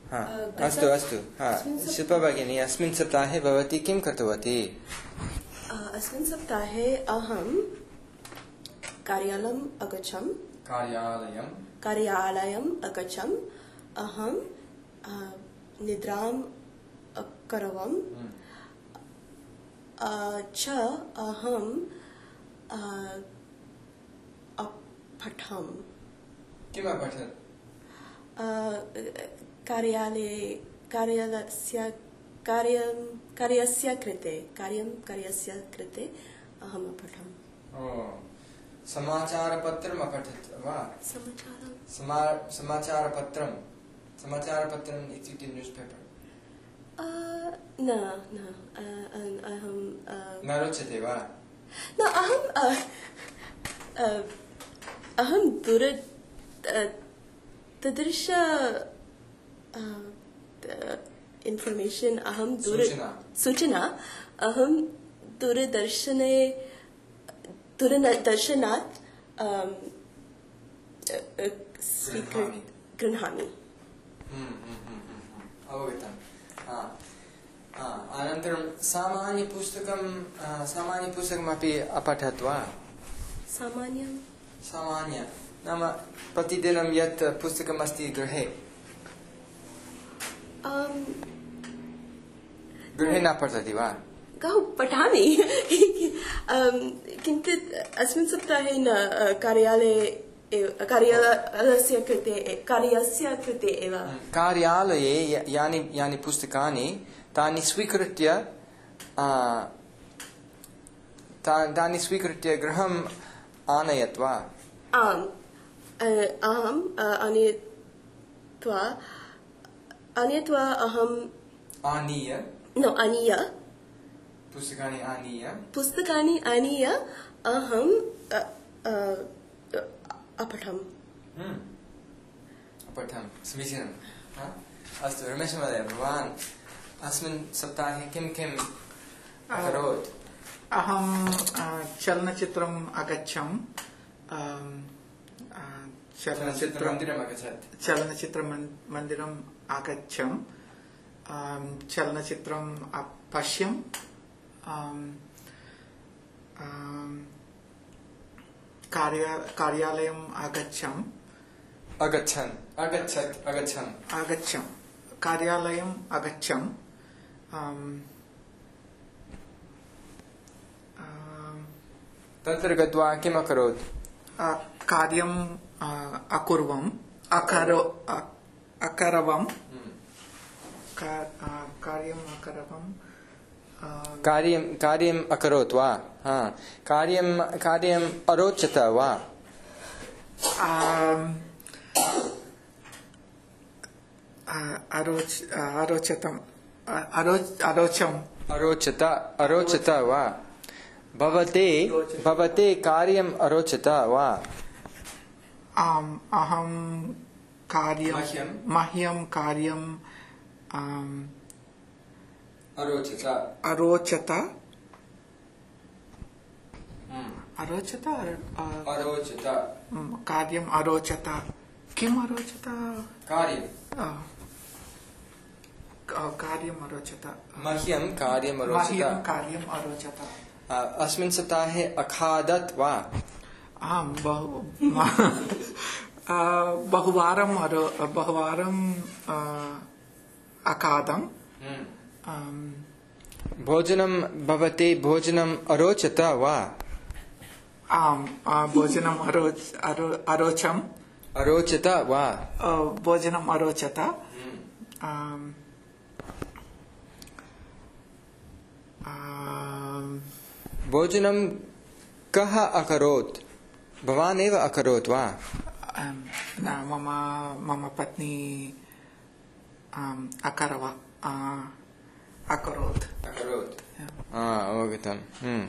अस्तु अस्तु शिल्पा भगिनी अस्मिन् सप्ताहे भवती किं कृतवती? अस्मिन् सप्ताहे अहं कार्यालयम् अगच्छम् अहं निद्रां करवम् च अहं अपठम्। किम् अपठत्? कार्यस्य कृते अहम् अपठम्। समाचारपत्रम् अपठत् वा? समाचारपत्रम् इत्युक्ते न्यूस् पेपर्? न अहं न रोचते वा? न अहं तादृश इन्फर्मेशन् सूचना अहं दूरदर्शनात् गृह्णामि। अवगतम्। अनन्तरं सामान्यपुस्तकमपि अपठत् वा? सामान्य नाम प्रतिदिनं यत् पुस्तकमस्ति गृहे न पठति वा? पठामि किन्तु अस्मिन् सप्ताहे न कार्यस्य कृते एव। कार्यालये यानि पुस्तकानि तानि स्वीकृत्य गृहम् आनयत् वा? आम् अहम् आनीय पुस्तकानि आनीय अहम् अपठम्। समीचीनम्। अस्तु रमेश महोदय, भवान् अस्मिन् सप्ताहे किम् अकरोत्? अहं चलनचित्रम् अगच्छम्। चलनचित्रमन्दिरम् अगच्छम्। चलनचित्रम् अपश्यम्। कार्यालयम् अगच्छम्। कार्यालयम् अगच्छम्। तत्र गत्वा किम् अकरोत्? कार्यम् अकरवम्। कार्यम् अकरोत् वा? कार्यम् अरोचत वा? अरोचत वा? भवते कार्यम् अरोचत वा? अहं मह्यं कार्यम् अरोचत। कार्यम् अरोचत। किम् अरोचत? कार्यम् अरोचत। मह्यं कार्यम् अरोचत। अस्मिन् सप्ताहे अखादत् वा? आम् बहुवारम् अखादम्। भवते भोजनम् अरोचत वा? आम् भोजनम् अरोचत वा? भोजनम् अरोचत। भोजनं कः अकरोत्? भवान् एव अकरोत् वा? न मम पत्नी अकरोत्। अवगतम्।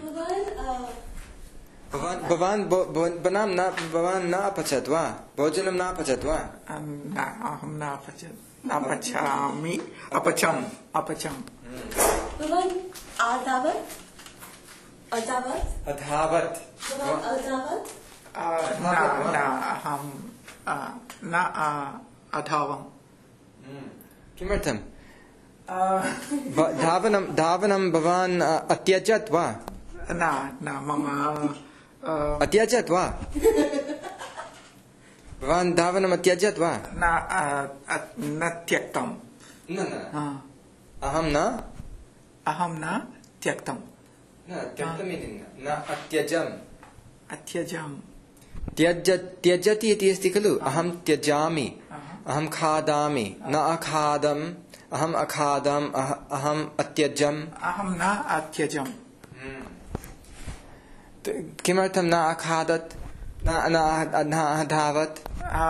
भवान् न अपचत् वा? भोजनं न अपचत् वा? न अहं न अपचामि। अपचम्। भवान् अधावत्? अहं न अधावम्। किमर्थं धावनं भवान् अत्यजत् वा न न मम अत्यजत् वा भवान् धावनम् अत्यजत् वा न त्यक्तं न अहं न त्यक्तं न त्यक्तम् इति न अत्यजम् त्यजति इति अस्ति खलु अहं त्यजामि अहं खादामि न अखादम् अहम् अखादम् अहम् अत्यजम् अहं न अत्यजम् किमर्थं न अखादत् न अधावत्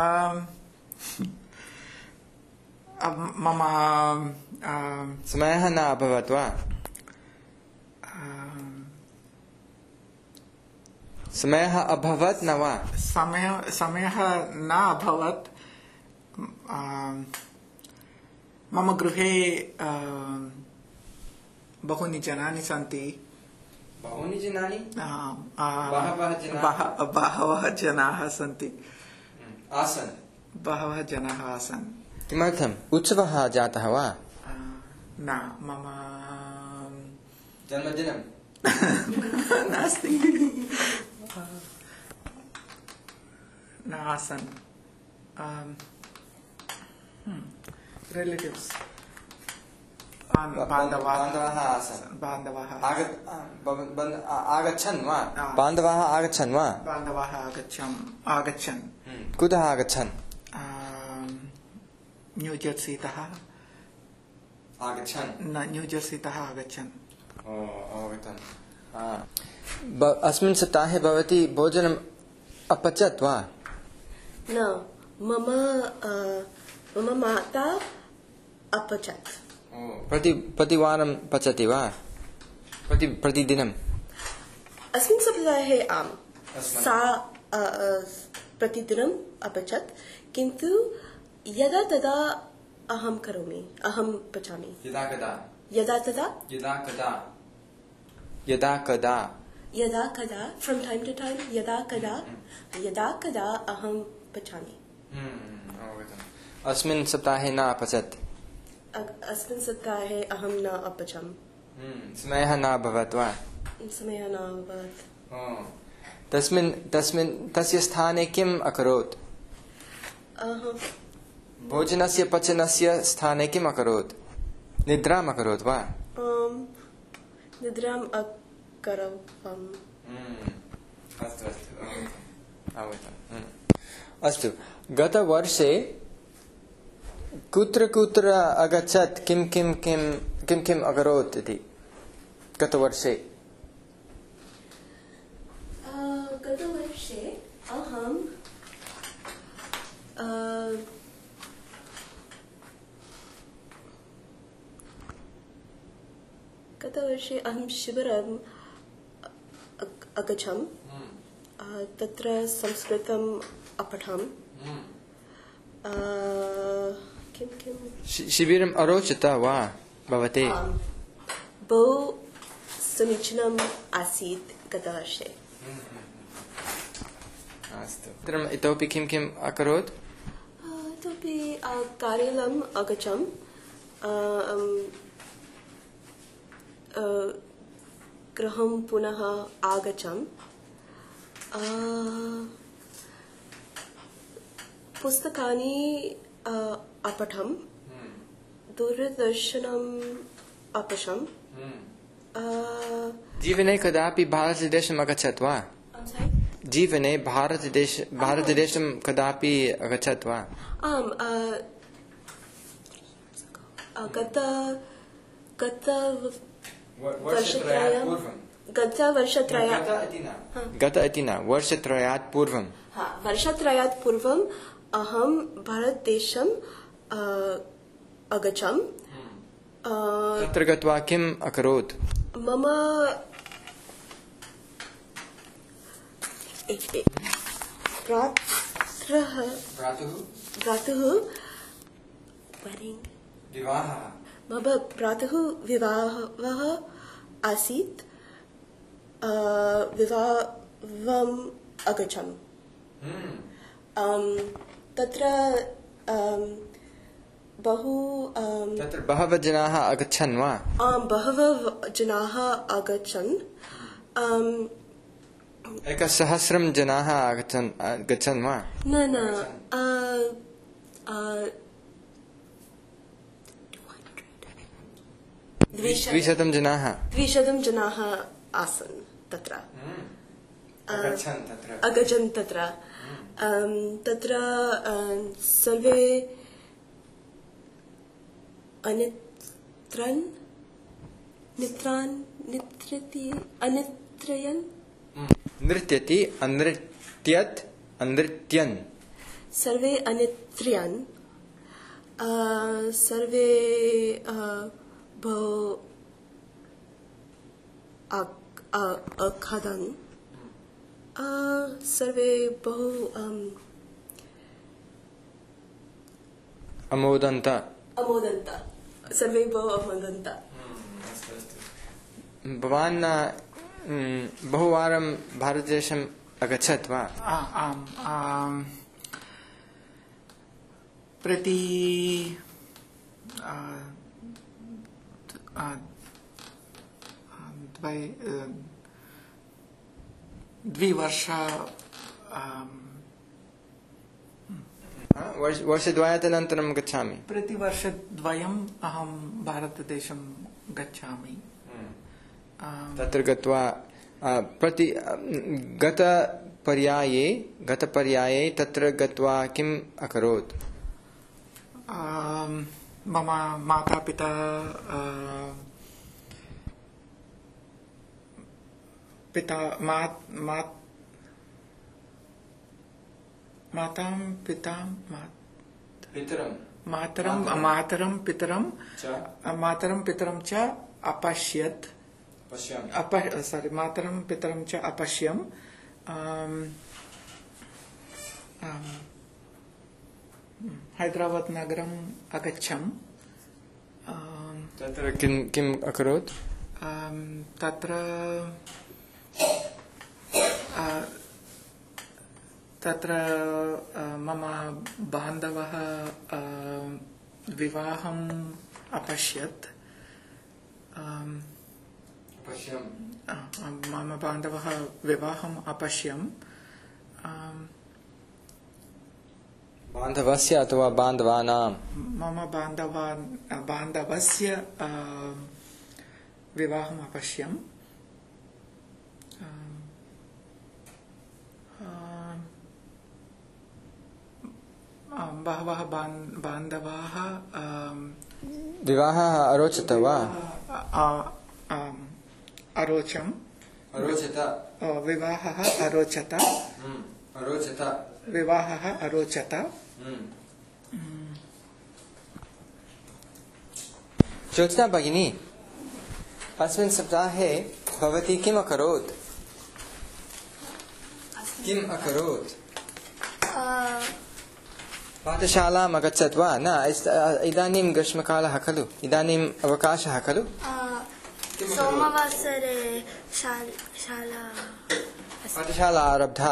मम समयः न अभवत् वा समयः अभवत् न वा समयः न अभवत् मम गृहे बहूनि जनानि सन्ति बहूनि जनानि बहवः जनाः सन्ति आसन् बहवः जनाः आसन् किमर्थम् उत्सवः जातः वा न मम जन्मदिनं नास्ति न आसन् रिलेटिव्स् बान्धवाः आगच्छन् वा बान्धवाः आगच्छन् वा बान्धवाः आगच्छन् कुतः आगच्छन् न्यूजर्सीतः आगच्छन् न न्यूजर्सीतः आगच्छन् अस्मिन् सप्ताहे भवती भोजनम् अपचत् वा न मम माता अपचत् प्रतिवारं पचति वा प्रतिदिनम् अस्मिन् सप्ताहे आम् सा प्रतिदिनम् अपचत् किन्तु यदा तदा अहं पचामि यदा कदा फ्रॉम टाइम टू टाइम यदा कदा अहं पचामि अस्मिन् सप्ताहे न अपचत् अस्मिन् सप्ताहे अहं न अपचम् समयः न अभवत् वा समयः न अभवत् तस्य स्थाने किम् अकरोत् भोजनस्य पचनस्य स्थाने किम् अकरोत् निद्राम् अकरोत् वा निद्राम् अकरवम् अस्तु गतवर्षे कुत्र अगच्छत् किम् अकरोत् इति गतवर्षे अहं शिबिरम् अगच्छम् तत्र संस्कृतम् अपठम् शिबिरम् अरोचत वा भवते बहु समीचीनम् आसीत् गतवर्षे अस्तु इतोपि किम् अकरोत् इतोपि कार्यालयम् अगच्छम् गृहं पुनः आगच्छम् पुस्तकानि अपठम् दूरदर्शनम् अपश्यम् जीवने कदापि भारतदेशम् अगच्छत् वा जीवने भारतदेशं कदापि अगच्छत् वा आम् वर्षत्रयात् पूर्वम् अहं भारतदेशम् अगच्छम् तत्र गत्वा किम् अकरोत् मम भ्रातुः मम भ्रातुः विवाहः आसीत् विवाहम् अगच्छम् तत्र बहु तत्र बहवः जनाः आगच्छन् वा बहवः जनाः आगच्छन् 1,000 जनाः गच्छन् वा न 200 जनाः 200 जनाः आसन् तत्र अगच्छन् तत्र तत्र सर्वे नृत्यन् सर्वे अनित्र्यन् सर्वे बहु अखादन् सर्वे बहु अमोदन्त सर्वे बहु अमोदन्त भवान् बहुवारं भारतदेशम् अगच्छत् वा आम् प्रति 2 वर्ष वर्षद्वयानन्तरं गच्छामि प्रतिवर्षद्वयम् अहं भारतदेशं गच्छामि तत्र गत्वा गतपर्याये तत्र गत्वा किम् अकरोत् मम मातापिता मातरं पितरं च अपश्यत् मातरं पितरं च अपश्यम् हैदराबाद नगरम् अगच्छम् तत्र किम् अकरोत् तत्र मम बान्धवः विवाहम् अपश्यत् मम बान्धवः विवाहम् अपश्यम् बान्धवस्य अथवा बान्धवानां मम बान्धवस्य विवाहम् अपश्यम् बहवः बान्धवाः विवाहः अरोचत वा विवाहः अरोचत विवाहः अरोचत ज्योत्स्ना भगिनी अस्मिन् सप्ताहे भवती किम् अकरोत् पाठशालाम् अगच्छत् वा न इदानीं ग्रीष्मकालः खलु इदानीम् अवकाशः खलु सोमवासरे पाठशाला आरब्धा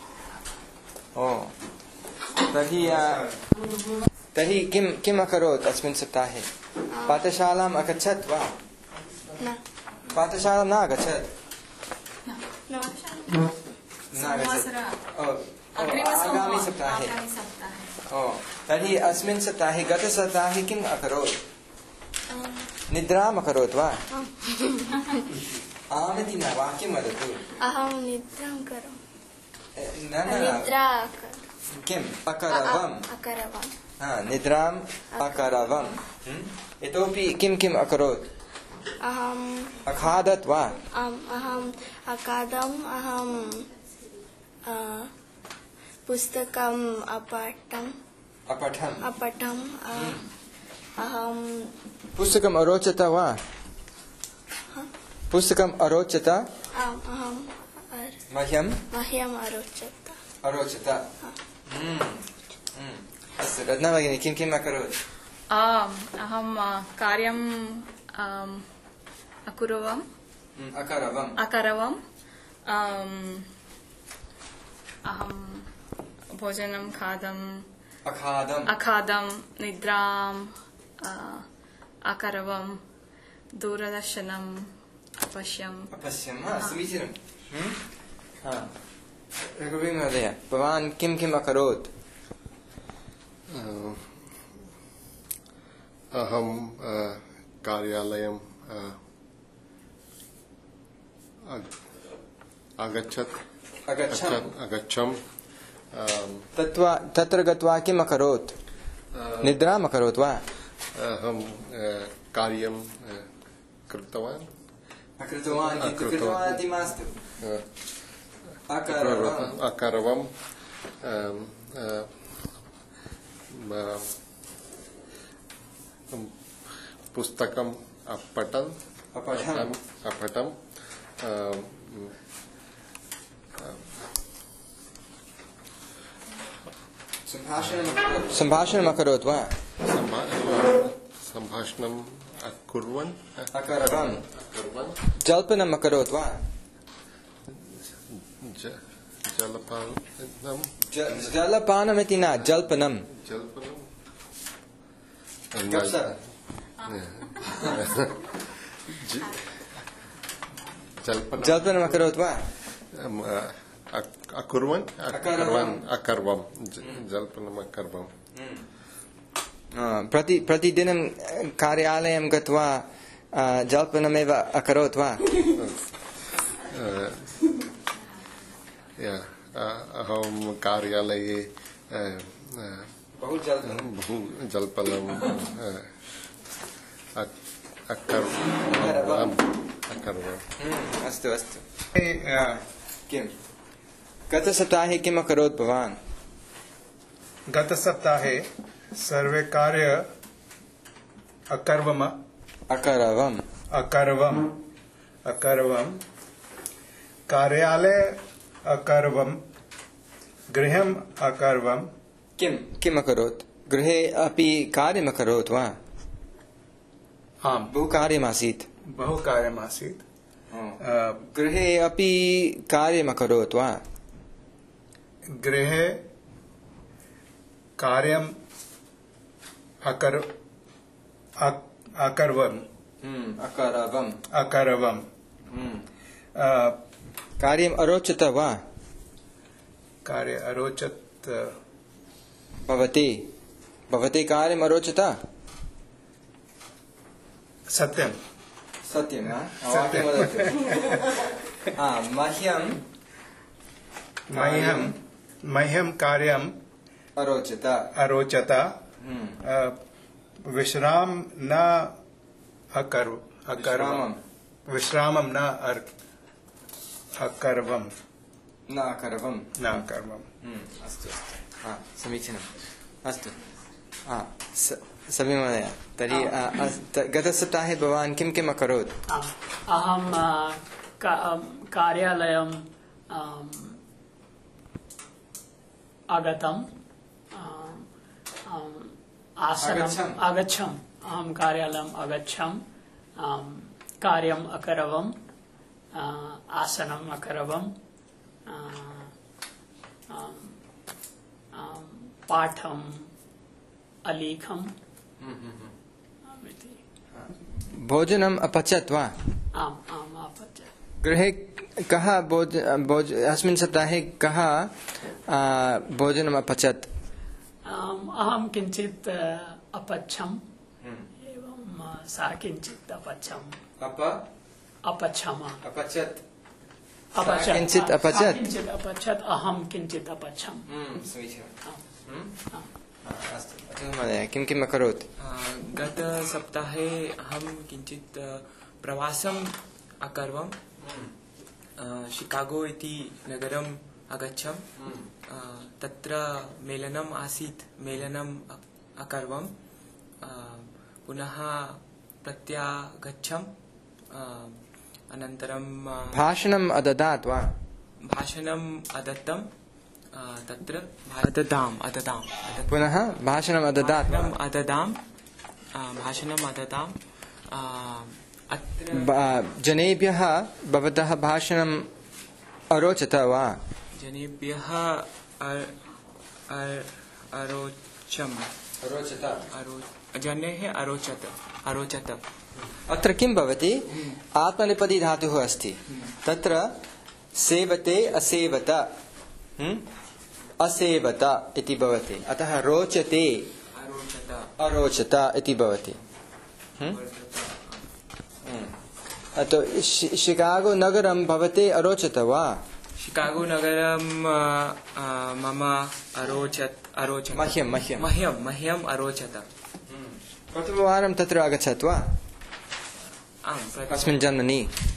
तर्हि किम् अकरोत् अस्मिन् सप्ताहे पाठशालाम् अगच्छत् वा पाठशालां न अगच्छत् आगामि सप्ताहे तर्हि अस्मिन् सप्ताहे गतसप्ताहे किम् अकरोत् निद्राम् अकरोत् वा आमिति न वाक्यं वदतु अहं निद्रां करोमि किम् अकरवम् निद्राम् अकरवम् इतोपि किम् अकरोत् अहम् अखादत् वा अहम् अखादम् अहं पुस्तकम् अपठम् अहं पुस्तकम् अरोचत वा पुस्तकम् अरोचत मह्यम् अरोचत अस्तु रत्ना भगिनी किम् अकरोत् अहं कार्यम् अकरवम् अहं भोजनं खादम् अखादं निद्राम् अकरवं दूरदर्शनम् अपश्यम् समीचीनं रघुवीर महोदय भवान् किं किम् अकरोत् अहं कार्यालयं अगच्छम् तत्र गत्वा किम् अकरोत् निद्राम् अकरोत् वा अहं कार्यं कृतवान् इति मास्तु अकरवं पुस्तकम् अपठम् सम्भाषणम् अकरोत् वा सम्भाषणम् अकुर्वन् जल्पनम् अकरोत् वा जलपानमिति न जल्पनम् जल्पनम् अकरोत् वा अकुर्वन् अकर्वम् जल्पनम् अकर्वम् प्रतिदिनं कार्यालयं गत्वा जल्पनमेव अकरोत् वा अहं कार्यालये बहु जल्पनम् अकर्वम् अस्तु किं गतसप्ताहे किम् अकरोत् भवान् गतसप्ताहे सर्वे कार्य अकरवम् कार्यालय अकरवम् गृहम् अकरवम् किम् अकरोत् गृहे अपि कार्यम् अकरोत् वा आम् बहु कार्यमासीत् गृहे अपि कार्यम् अकरोत् वा गृहे कार्यम् अकरवम् कार्यम् अरोचत वा कार्य अरोचत भवते कार्यम् अरोचत सत्यं मह्यं कार्यम् अरोचत विश्रामं न अकरवम् अस्तु समीचीनम् अस्तु समी महोदय तर्हि गतसप्ताहे भवान् किं किम् अकरोत् अहं कार्यालयं आगतम् अहं कार्यालयम् अगच्छम् कार्यम् अकरवम् आसनम् अकरवम् पाठम् अलिखम् भोजनम् अपचत् वा आम् अपचत् गृहे कः अस्मिन् सप्ताहे कः भोजनम् अपचत् अहं किञ्चित् अपच्छम् एवं सा किञ्चित् अपच्छम् किञ्चित् अपचत् अहं किञ्चित् अपच्छम् किं किम् अकरोत् गतसप्ताहे अहं किञ्चित् प्रवासम् अकरवम् शिकागो इति नगरम् अगच्छम् तत्र मेलनम् आसीत् मेलनम् अकरवम् पुनः प्रत्यागच्छम् अनन्तरं भाषणम् अददात् वा भाषणम् अदत्तम् तत्र अददाम् पुनः भाषणम् अददात् भाषणम् अददाम् जनेभ्यः भवतः भाषणम् अरोचत वा जनेभ्यः अरोचम अरोचत जनेः अरोचत अत्र किं भवति आत्मनेपदी धातुः अस्ति तत्र सेवते असेवत असेवत इति भवति अतः रोचते अरोचत इति भवति तो शिकागो नगरं भवते अरोचत वा शिकागो नगरं मम अरोचत मह्यम् अरोचत प्रथमवारं तत्र अगच्छत् वा अस्मिन् जन्मनि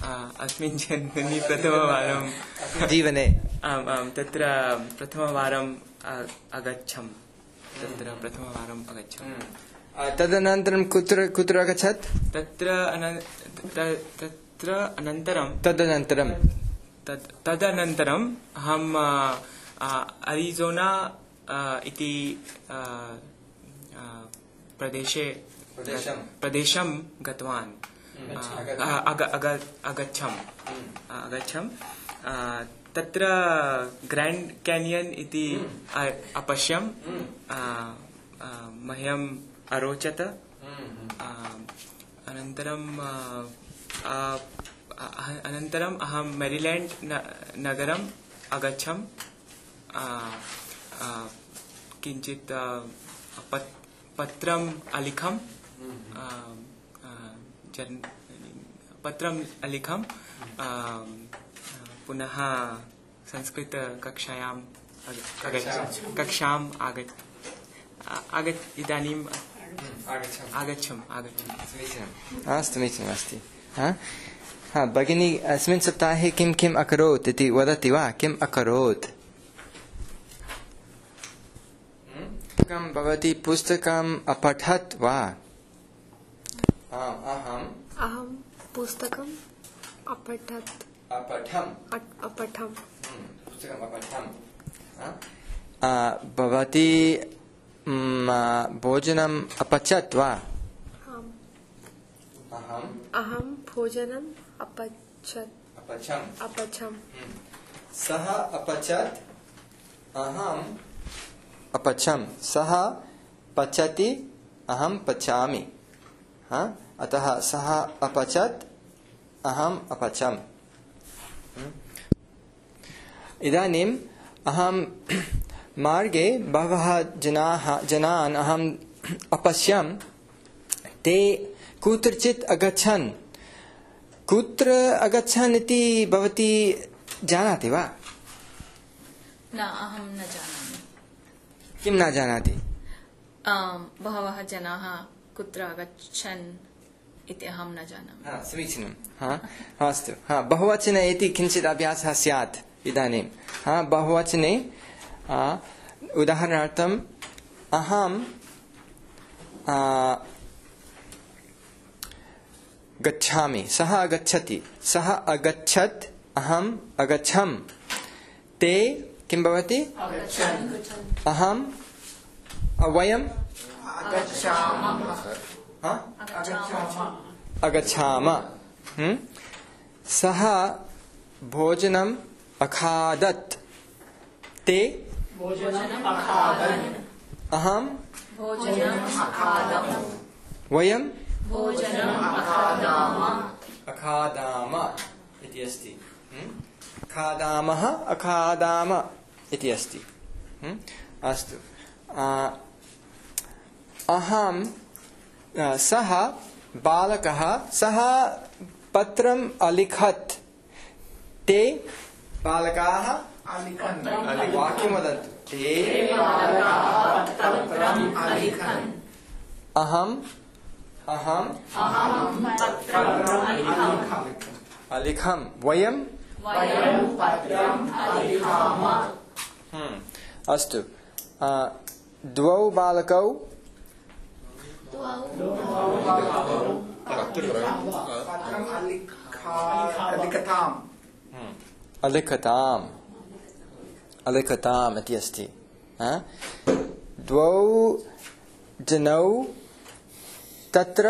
प्रथमवारं जीवने आम् तत्र प्रथमवारम् अगच्छम् तदनन्तरं कुत्र अगच्छत् तदनन्तरम् अहं अरिजोना इति प्रदेशं गतवान् अगच्छम् तत्र ग्रांड कैनियन इति अपश्यम् मह्यम् अरोचत अनन्तरम् अहं मेरीलैंड नगरम् अगच्छम् किञ्चित् पत्रम् अलिखम् पुनः संस्कृत कक्षायाम् इदानीम् आगच्छम् अस्तु समीचीनमस्ति भगिनी अस्मिन् सप्ताहे किम् अकरोत् इति वदति वा किम् अकरोत् भवती पुस्तकम् अपठत् वा अहं पुस्तकम् अपठम् भवती भोजनम् अपचत् वा अहं भोजनम् अपचम् सः अपचत् अहम् अपचम् सः पचति अहं पचामि अतः सः अपचत् अहम् अपचम् इदानीम् अहं मार्गे बहवः जनान् अहम् अपश्यम् ते कुत्रचित् अगच्छन् कुत्र अगच्छन् इति भवती जानाति वा न अहं न जानामि किं न जानाति बहवः जनाः कुत्र अगच्छन् इति अहं न जानामि समीचीनं अस्तु बहुवचने इति किञ्चित् अभ्यासः स्यात् इदानीं बहुवचने उदाहरणार्थम् अहं गच्छामि सः अगच्छति सः अगच्छत् अहम् अगच्छम् ते किं भवति अहं वयम् अगच्छाम सः भोजनम् अखादत् ते अहं वयम् अखादाम इति अस्ति खादामः अखादाम इति अस्ति अस्तु अहं सः बालकः सः पत्रम् अलिखत् ते बालकाः वाक्यं वदन्तु ते अहम् अलिखम् वयम् अस्तु द्वौ बालकौ अलिखताम् इति अस्ति द्वौ जनौ तत्र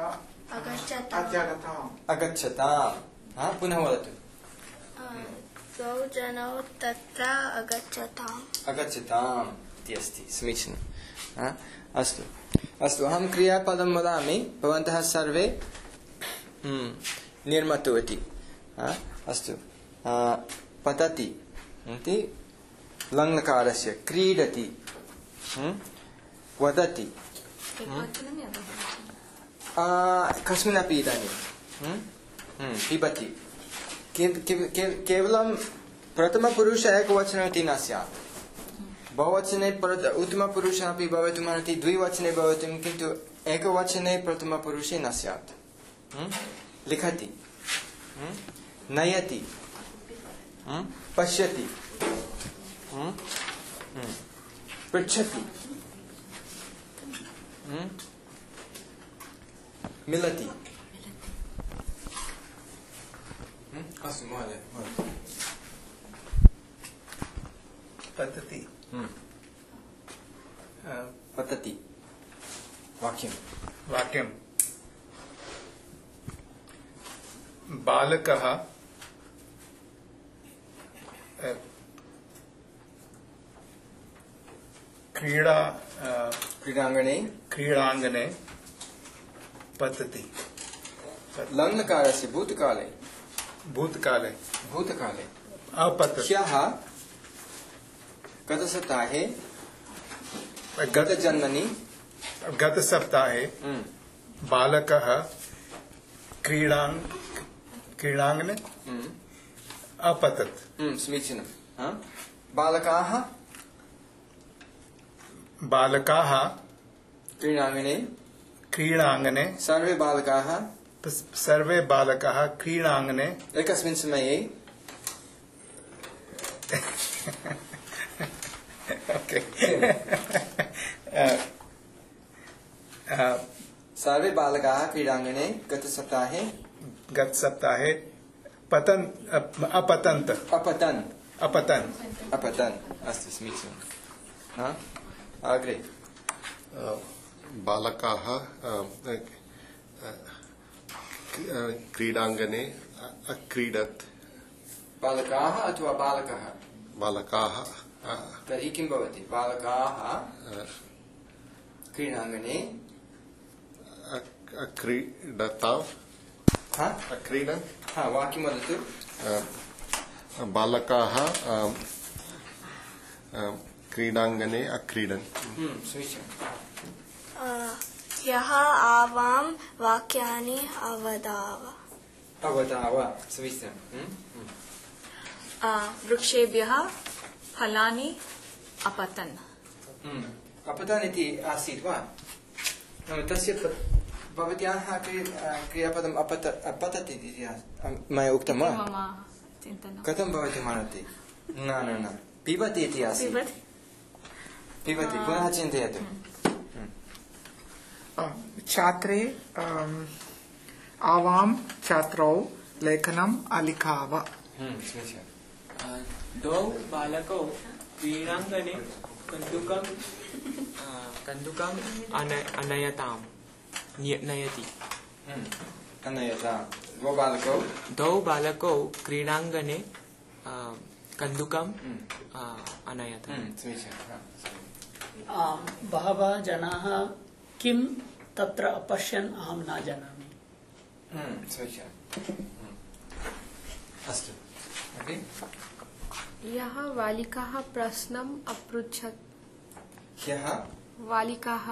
अगच्छताम् पुनः वदतु द्वौ जनौ तत्र अगच्छताम् इति अस्ति समीचीनम् अस्तु अस्तु अहं क्रियापदं वदामि भवन्तः सर्वे निर्मतु इति अस्तु पतति इति लङ्लकारस्य क्रीडति वदति कस्मिन्नपि इदानीं पिबति केवलं प्रथमपुरुष एकवचनमिति न स्यात् बहुवचने उत्तमपुरुषः अपि भवितुमर्हति द्विवचने भवितुं किन्तु एकवचने प्रथमपुरुषे न स्यात् लिखति नयति पश्यति पृच्छति मिलति अस्तु महोदय पतति पतति वाक्यं बालकः क्रीडाङ्गणे पतति लङ्लकारस्य भूतकाले अपतति ह्यः गतसप्ताहे गतसप्ताहे बालकः क्रीडाङ्गणे अपतत् समीचीनं बालकाः क्रीडाङ्गणे सर्वे बालकाः क्रीडाङ्गणे एकस्मिन् समये सर्वे बालकाः क्रीडाङ्गणे गतसप्ताहे अपतन् अस्तु समीचीनम् अग्रे बालकाः क्रीडाङ्गणे अक्रीडत् बालकाः अथवा बालकाः तर्हि किं भवति बालकाः क्रीडाङ्गणे अक्रीडन् वाक्यं वदतु बालकाः क्रीडाङ्गणे अक्रीडन् ह्यः आवां वाक्यानि अवदाव समीचीनम् वृक्षेभ्यः फलानि अपतन् अपतन् इति आसीत् वा तस्य भवत्याः क्रियापदम् अपतत् इति मया उक्तं वा मम चिन्तनं कथं भवति मानति न पिबति इति आसीत् पिबति पुनः चिन्तयतु छात्रे आवां छात्रौ लेखनम् अलिखाव द्वौ बालकौ क्रीडाङ्गणे कन्दुकम् नयति द्वौ बालकौ क्रीडाङ्गणे कन्दुकम् अनयत बहवः जनाः किं तत्र अपश्यन् अहं न जानामि अस्तु यः बालिकाः प्रश्नम् अपृच्छत् बालिकाः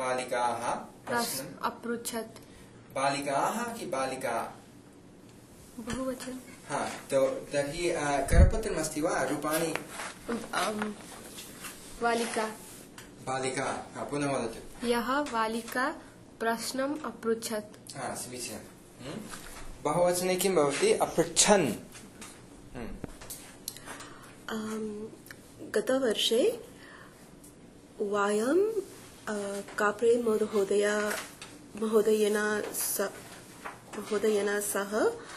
अपृच्छत् बालिकाः कि बालिका बहुवचन तो तर्हि करपत्रमस्ति वा रूपाणि बालिका पुनः वदतु यः बालिका प्रश्नम् अपृच्छत् समीचीनं बहुवचने किं भवति अपृच्छन् गतवर्षे वयं काप्रे महोदयेन सह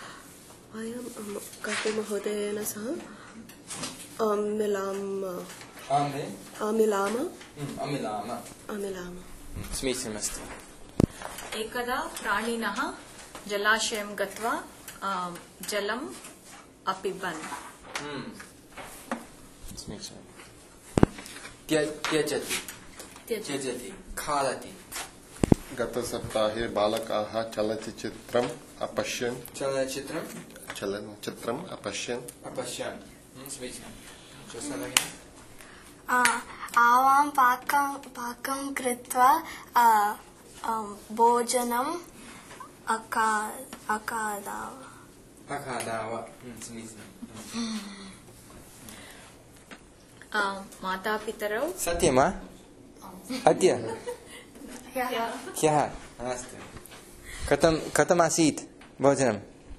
अमिलाम समीचीनमस्ति एकदा प्राणिनः जलाशयं गत्वा जलम् अपिबन् समीचीनं त्यजति त्यजति खादति गतसप्ताहे बालकाः चलचित्रम् अपश्यन् अपश्यन् समीचीनं आवां पाकं कृत्वा भोजनम् अखादाव समीचीनं मातापितरौ सत्यं वा अद्य ह्यः अस्तु कथम् आसीत् भोजनं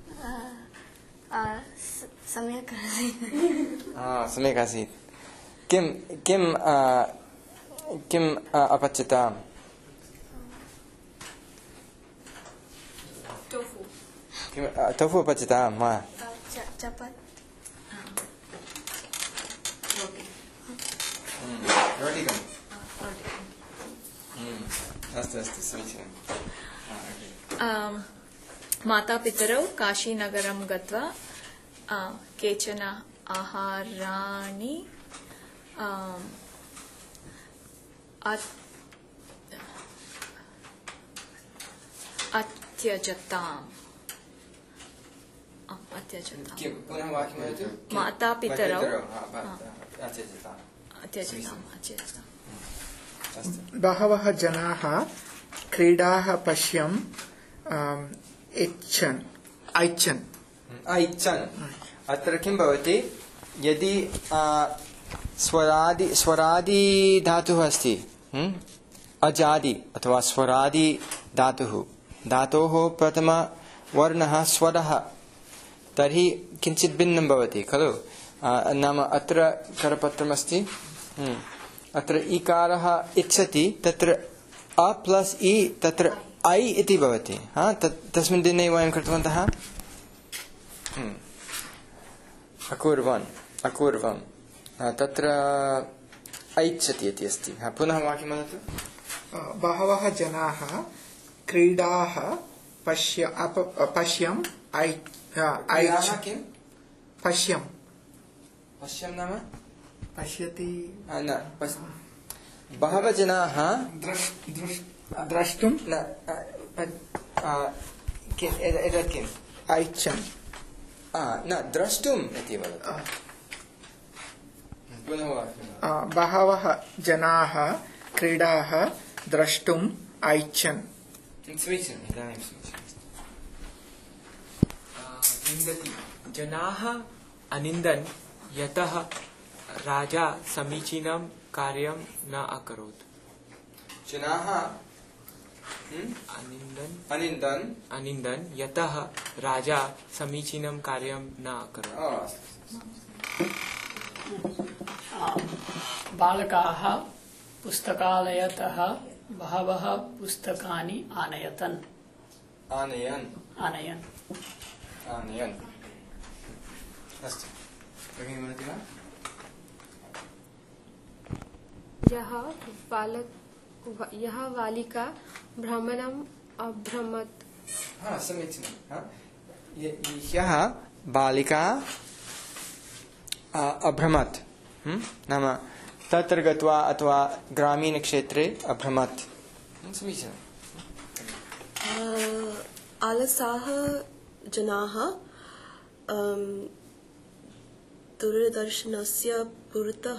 सम्यक् आसीत् सम्यक् आसीत् किम् अपच्यताम् टोफु अपच्यताम् वा चपाति रोटिकम् अस्तु समीचीनं मातापितरौ काशीनगरं गत्वा केचन आहाराणि अत्यजताम् पुनः वाक्यं वदतु मातापितरौ बहवः जनाः क्रीडाः पश्यन् ऐच्छन् अत्र किं भवति यदि स्वरादि धातुः अस्ति अजादि अथवा स्वरादि धातोः प्रथमवर्णः स्वरः तर्हि किञ्चित् भिन्नं भवति खलु नाम अत्र करपत्रमस्ति अत्र इकारः इच्छति तत्र अ प्लस् इ तत्र ऐ इति भवति तस्मिन् दिने वयं कृतवन्तः अकुर्वन् तत्र ऐच्छति इति अस्ति पुनः वाक्यं वदतु बहवः जनाः क्रीडाः पश्यन् पश्यं नाम पश्यति बहवः जनाः द्रष्टुं एतत् किम् ऐच्छन् न द्रष्टुम् इति वदतु बहवः जनाः क्रीडाः द्रष्टुम् ऐच्छन् जनाः अनिन्दन् यतः राजा समीचीनं कार्यं न अकरोत् जनाः अनिन्दन् यतः राजा समीचीनं कार्यं न अकरोत् बालकाः पुस्तकालयतः बहवः पुस्तकानि आनयन् अस्तु भगिनी वदति वा यः बालिका भ्रमणम् अभ्रमत् समीचीनं ह्यः बालिका अभ्रमत् नाम तत्र गत्वा अथवा ग्रामीणक्षेत्रे अभ्रमत् समीचीनम् आलसाः जनाः दूरदर्शनस्य पुरतः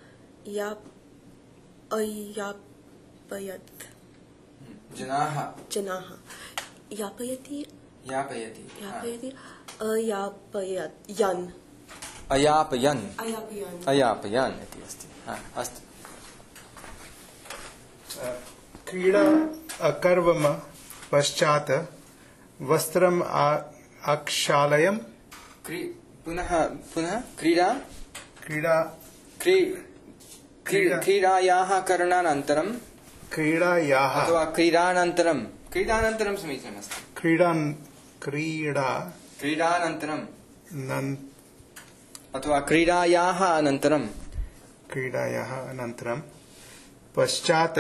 यापयत् जनाः यापयति अयापयन् इति अस्ति अस्तु क्रीडा अकर्वम पश्चात् वस्त्रम् अक्षालयम् पुनः क्रीडायाः करणानन्तरं अथवा क्रीडानन्तरं समीचीनमस्ति क्रीडानन्तरं अथवा क्रीडायाः अनन्तरं पश्चात्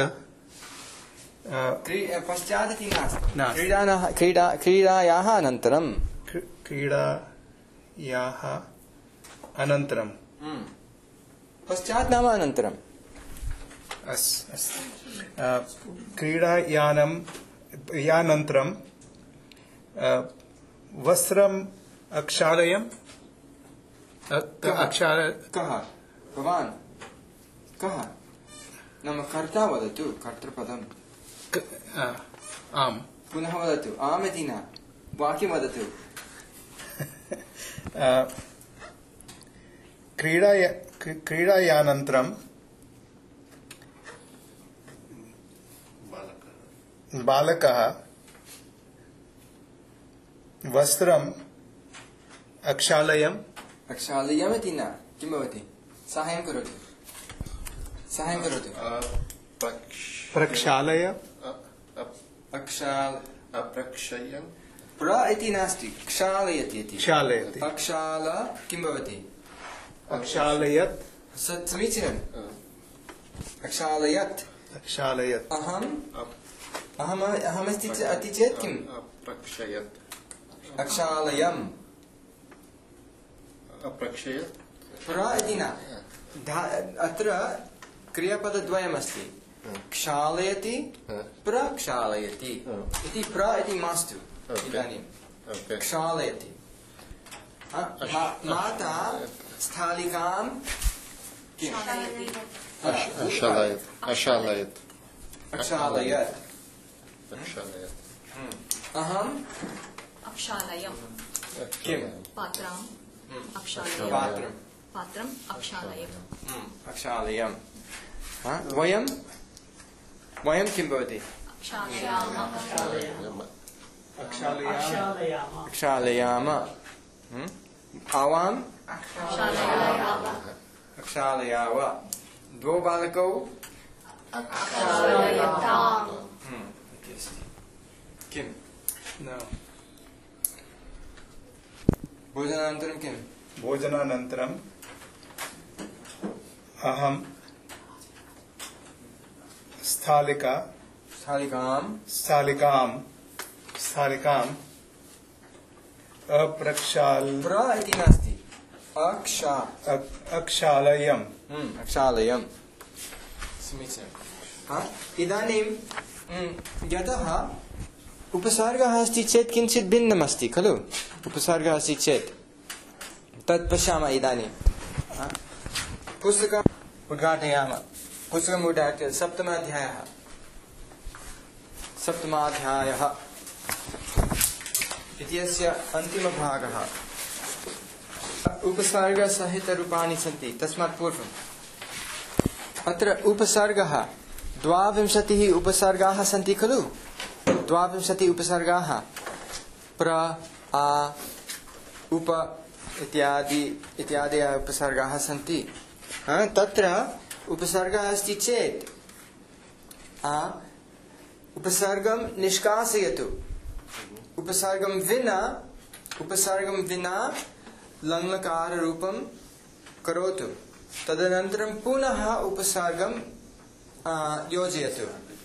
पश्चात् इति नास्ति क्रीडायाः अनन्तरं अनन्तरं पश्चात् नाम अनन्तरम् क्रीडायानन्तरं वस्त्रम् अक्षालयम् कः भवान् कः नाम कर्ता वदतु कर्तृपदम् आम् पुनः वदतु आम् इति न वाक्यं वदतु क्रीडायानन्तरं बालकः वस्त्रम् अक्षालयम् इति न किं भवति साहाय्यं करोतु प्रक्षालय अप्रक्षयन् प्र इति नास्ति क्षालयति इति अक्षाल किं भवति अक्षालयत् समीचीनम् अक्षालयत् अहमस्ति अति चेत् किम् अप्रक्षयत् अक्षालयम् अप्रक्षयत् प्र इति न अत्र क्रियापदद्वयमस्ति क्षालयति प्रक्षालयति इति प्र इति मास्तु इदानीं क्षालयति माता स्थालिकां अक्षालयत् अहम् अक्षालयम् किम् पात्रम् अक्षालयम् अक्षालयम् वयं किं भवति अक्षालयाम आवाम् अक्षालयाव द्वौ बालकौ किं भोजनानन्तरं किं भोजनानन्तरम् अहं स्थालिकाम् प्र इति नास्ति अक्षालयम् समीचीनम् इदानीं यतः उपसर्गः अस्ति चेत् किञ्चित् भिन्नमस्ति खलु उपसर्गः अस्ति चेत् तत् पश्यामः इदानीं पुस्तकम् उद्घाटयामः पुस्तकम् उद्घाट्य सप्तमाध्यायः इत्यस्य अन्तिमभागः उपसर्गसहितरूपाणि सन्ति तस्मात् पूर्वम् अत्र उपसर्गः 22 उपसर्गाः सन्ति खलु 22 उपसर्गाः प्र आ उप इत्यादयः उपसर्गाः सन्ति तत्र उपसर्गः अस्ति चेत् उपसर्गं निष्कासयतु उपसर्गं विना लङ्लकाररूपं करोतु तदनन्तरं पुनः उपसर्गं योजयतु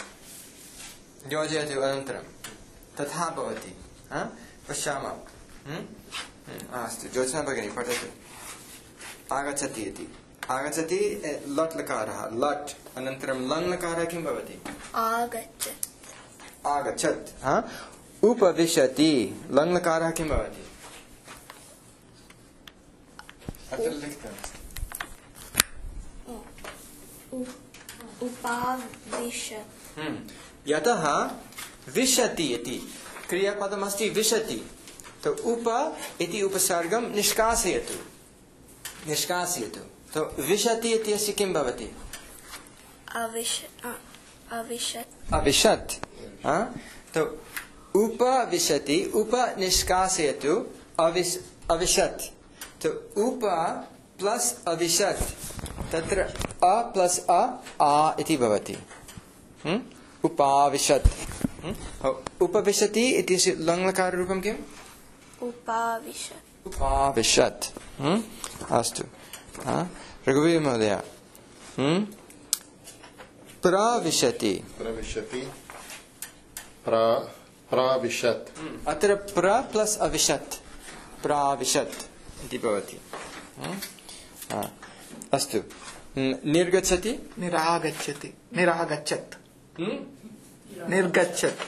अनन्तरं तथा भवति पश्यामः अस्तु ज्योत्स्ना भगिनी पठतु आगच्छति इति आगच्छति लट् लकारः लट् अनन्तरं लङ् लकारः किं भवति आगच्छत् उपविशति लङ् लकारः किं भवति अत्र लिखितम् यतः विशति इति क्रियापदमस्ति विशति तो उप इति उपसर्गं निष्कासयतु तो विशति इत्यस्य किं भवति अविशत् तो उपविशति उप निष्कासयतु अविशत् तो उप प्लस अविशत् तत्र अ प्लस आ इति भवति उपाविशत् उपविशति इत्यस्य लङ्लकाररूपं किम् उपाविशत् अस्तु रघुवीर महोदय प्राविशति अत्र प्र प्लस अविशत् प्राविशत् इति भवति अस्तु निर्गच्छति निरागच्छति निरागच्छत् निर्गच्छत्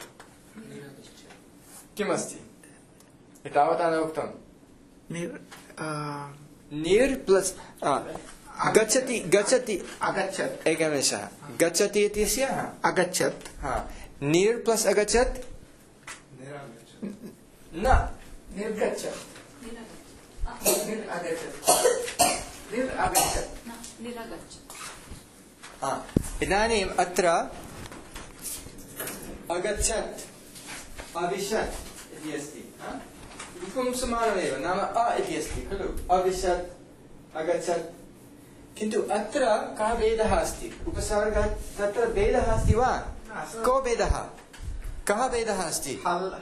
किमस्ति एतावता न उक्तं निर् प्लस् गच्छति गच्छति अगच्छत् एकनिमेषः गच्छति इत्यस्य अगच्छत् निर् प्लस् अगच्छत् न निर्गच्छत् निरागच्छत् इदानीम् अत्र अगच्छत् अविशत् इति अस्ति समानमेव नाम अ इति अस्ति खलु अविशत् अगच्छत् किन्तु अत्र कः भेदः अस्ति उपसर्गः तत्र भेदः अस्ति वा को भेदः कः भेदः अस्ति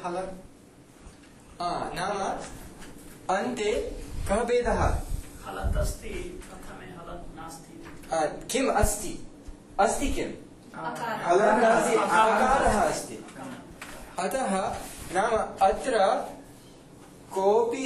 नाम अन्ते कः भेदः हलत् अस्ति प्रथमे हलत् नास्ति किम् अस्ति अस्ति किम् हलत् नास्ति अकारः अस्ति अतः नाम अत्र कोऽपि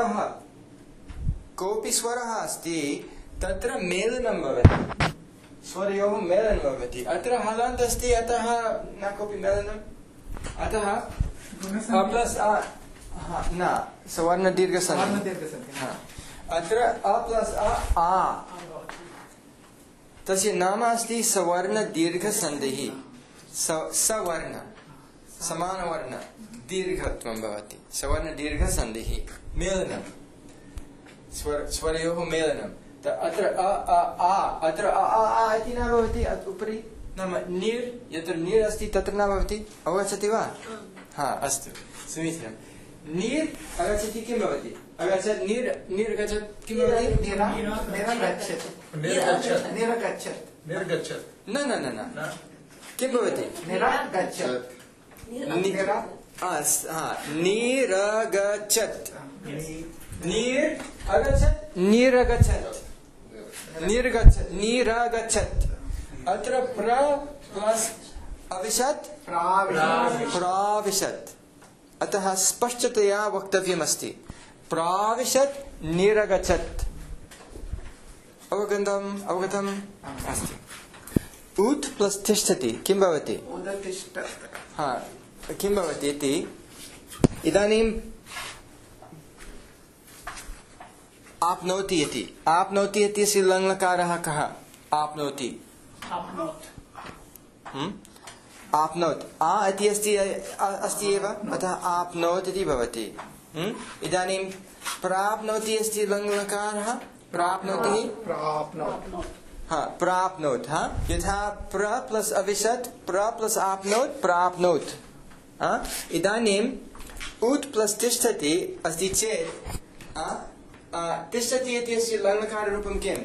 स्वरः अस्ति तत्र मेलनं भवति स्वरयोः मेलनं भवति अत्र हलन्त् अस्ति अतः न कोऽपि मेलनम् अतः प्लस् न सवर्णदीर्घसन्धिः अत्र अ प्लस् आ तस्य नाम अस्ति सवर्णदीर्घसन्धिः सवर्ण समानवर्ण दीर्घत्वं भवति सवर्णदीर्घसन्धिः मेलनं स्वरयोः मेलनं अत्र अत्र आ इति न भवति उपरि नाम निर् यत्र निर् अस्ति तत्र न भवति अवगच्छति वा अस्तु समीचीनं निर् अगच्छति किं भवति अगच्छत् निर् गच्छत् किं भवति निरगच्छत् न किं भवति निरागच्छत् निरगच्छत् निर् अगच्छत् निरगच्छत् निरगच्छत् अत्र प्र प्लस् अविशत् प्राविशत् अतः स्पष्टतया वक्तव्यमस्ति प्राविशत् निरगच्छत् अवगतम् अस्ति उत् प्लस् तिष्ठति किं भवति किं भवति इति इदानीं आप्नोति इति लङ्लकारः कः आप्नोति आप्नोत् आ इति अस्ति एव अतः आप्नोत् इति भवति इदानीं प्राप्नोति अस्ति लङ्लकारः प्राप्नोति प्राप्नोत् यथा प्र प्लस् अविशत् प्र प्लस् आप्नोत् प्राप्नोत् इदानीम् उत् प्लस् तिष्ठति अस्ति चेत् तिष्ठति इत्यस्य लङ्लकाररूपं किम्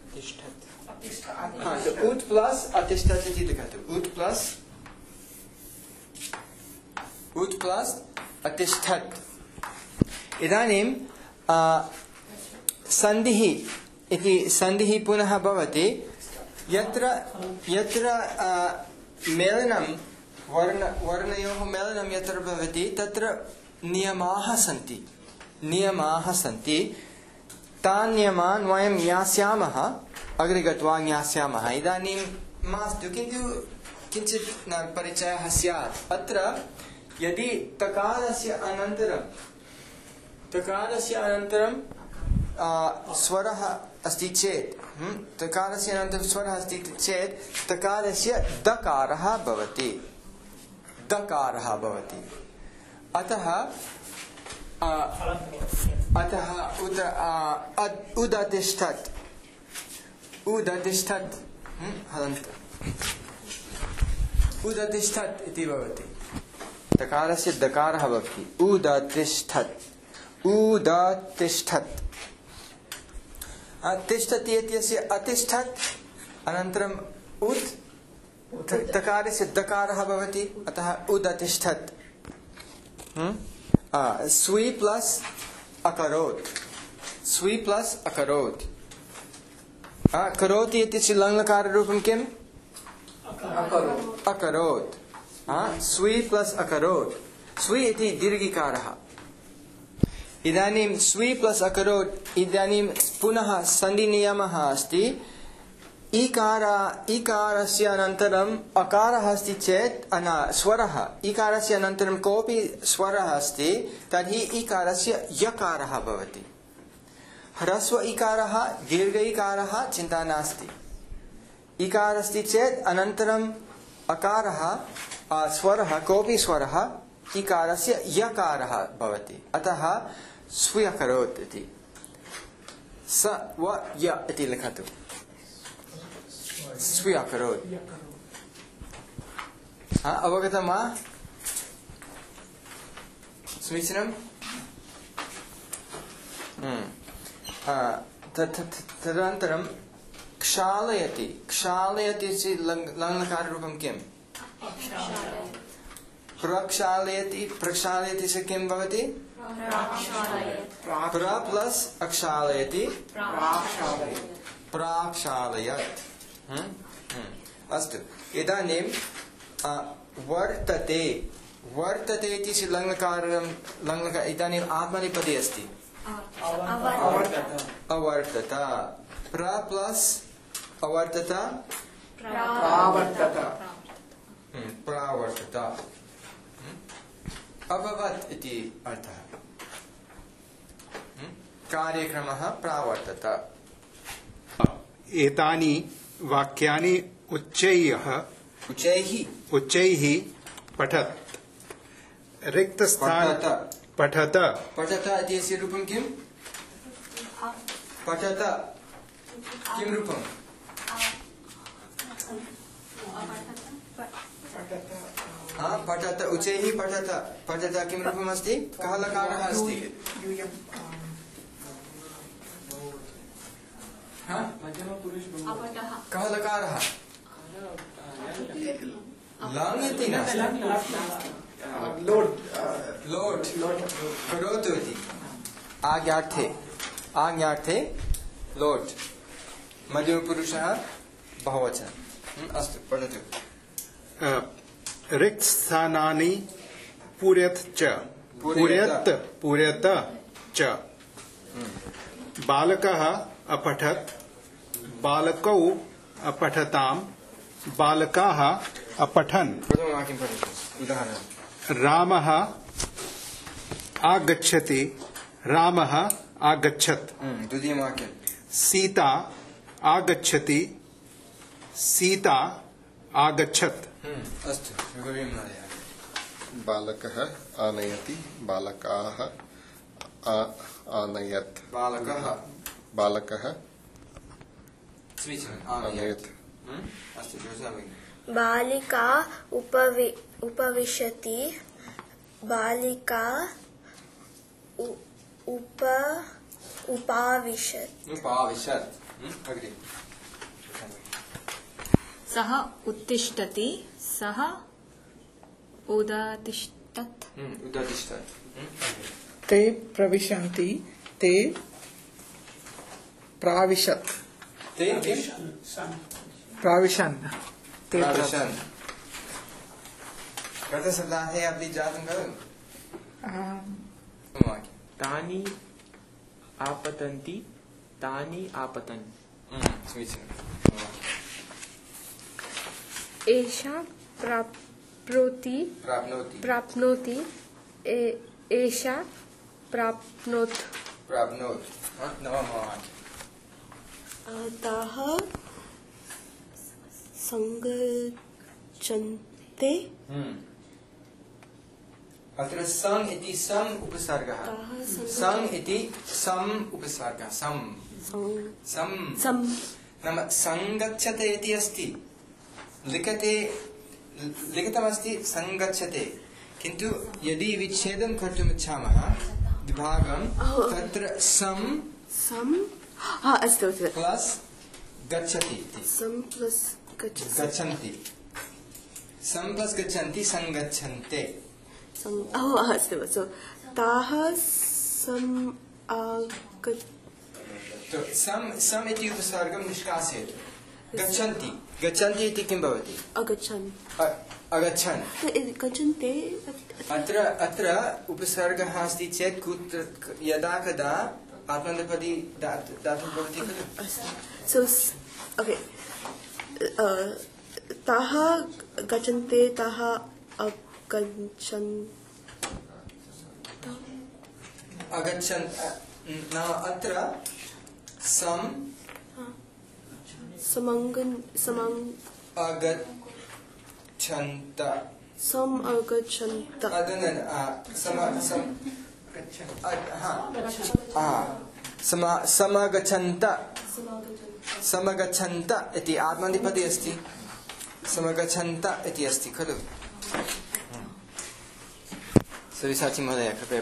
उत् प्लस् अतिष्ठत् इति लिखतु उत् प्लस् अतिष्ठत् इदानीं सन्धिः इति सन्धिः पुनः भवति यत्र मेलनं वर्णयोः मेलनं यत्र भवति तत्र नियमाः सन्ति तान् नियमान् वयं ज्ञास्यामः अग्रे गत्वा ज्ञास्यामः इदानीं मास्तु किन्तु किञ्चित् परिचयः स्यात् अत्र यदि तकारस्य अनन्तरं स्वरः अस्ति चेत् तकारस्य अनन्तरं स्वरः अस्ति चेत् तकारस्य दकारः भवति अतः उदतिष्ठत् उदतिष्ठत् इति भवति तकारस्य दकारः भवति उदतिष्ठत् तिष्ठति इत्यस्य अतिष्ठत् अनन्तरम् उत् तकारस्य दकारः भवति अतः उदतिष्ठत् स्वी प्लस् अकरोत् करोति इत्यस्य लङ्लकाररूपं किम् अकरोत् स्वी प्लस् अकरोत् स्वी इति दीर्घिकारः इदानीं स्वी प्लस अकरोत् इदानीं पुनः सन्धिनियमः अस्ति इकारस्य अनन्तरम् अकारः अस्ति चेत् स्वरः इकारस्य अनन्तरं कोऽपि स्वरः अस्ति तर्हि इकारस्य यकारः भवति ह्रस्व इकारः दीर्घ इकारः चिन्ता नास्ति इकारः अस्ति चेत् अनन्तरम् अकारः स्वरः कोऽपि स्वरः इकारस्य यकारः भवति अतः स्व्यकरोत् इति स व य इति लिखतु स्व्यकरोत् अवगतं वा समीचीनं तदनन्तरं क्षालयति क्षालयति लङ्लकाररूपं किम् प्रक्षालयति प्रक्षालयति से किं भवति प्र प्लस अक्षालयति प्राक्षालयत् अस्तु इदानीं वर्तते वर्तते इति लङ्लकार इदानीम् आत्मनेपदी अस्ति अवर्तत प्र प्लस अवर्तत प्रावर्तत अभवत् इति अर्थः कार्यक्रमः प्रावर्तत एतानि वाक्यानि उच्चैः पठत् रिक्तस्थान पठत पठत इत्यस्य रूपं किम् पठत किं रूपम् पठत उच्चैः पठत पठत किं रूपम् अस्ति कः लकारः अस्ति कः लकारः लङ् इति नास्ति लोट् करोतु इति आज्ञार्थे लोट् मध्यमपुरुषः बहुवचनं अस्तु पठतु रिक्तस्थानानि पूरयत् च पूरयत च बालकः अपठत् बालकौ अपठतां बालकाः अपठन् रामः आगच्छति रामः आगच्छत् द्वितीयवाक्यं सीता आगच्छति सीता आगच्छत् अस्तु बालकः आनयति बालकाः आनयत् बालकः आनयत् अस्तु बालिका उपविशति बालिका उपाविशत् अग्रे सः उत्तिष्ठति सः उदतिष्ठत् ते प्रविशन्ति ते प्राविशत् प्राविशन् ते गतसप्ताहे अपि जातं खलु तानि आपतन्ति तानि आपतन् समीचीनम् एषा प्राप्नोति एषा प्राप्नोत् ताः सङ्गच्छन्ते अत्र सम् इति सम् उपसर्गः सम् इति सम् उपसर्गः सम् नाम सङ्गच्छते इति अस्ति लिखितमस्ति सङ्गच्छते किन्तु यदि विच्छेदं कर्तुम् इच्छामः विभागं तत्र सम् अस्तु प्लस् गच्छति गच्छन्ति सम् प्लस् गच्छन्ति सङ्गच्छन्ते अस्तु ताः सम् इति उपसर्गं निष्कासयतु गच्छन्ति इति किं भवति अगच्छन् अगच्छन् गच्छन्ते अत्र उपसर्गः अस्ति चेत् कुत्र यदा कदा आत्मनेपदी दातुं भवति खलु so okay ताः गच्छन्ते ताः अगच्छन् नाम अत्र अगच्छन्त समगच्छन्त इति आत्मनेपदी अस्ति समगच्छन्त इति अस्ति खलु सविसाची महोदय कृपया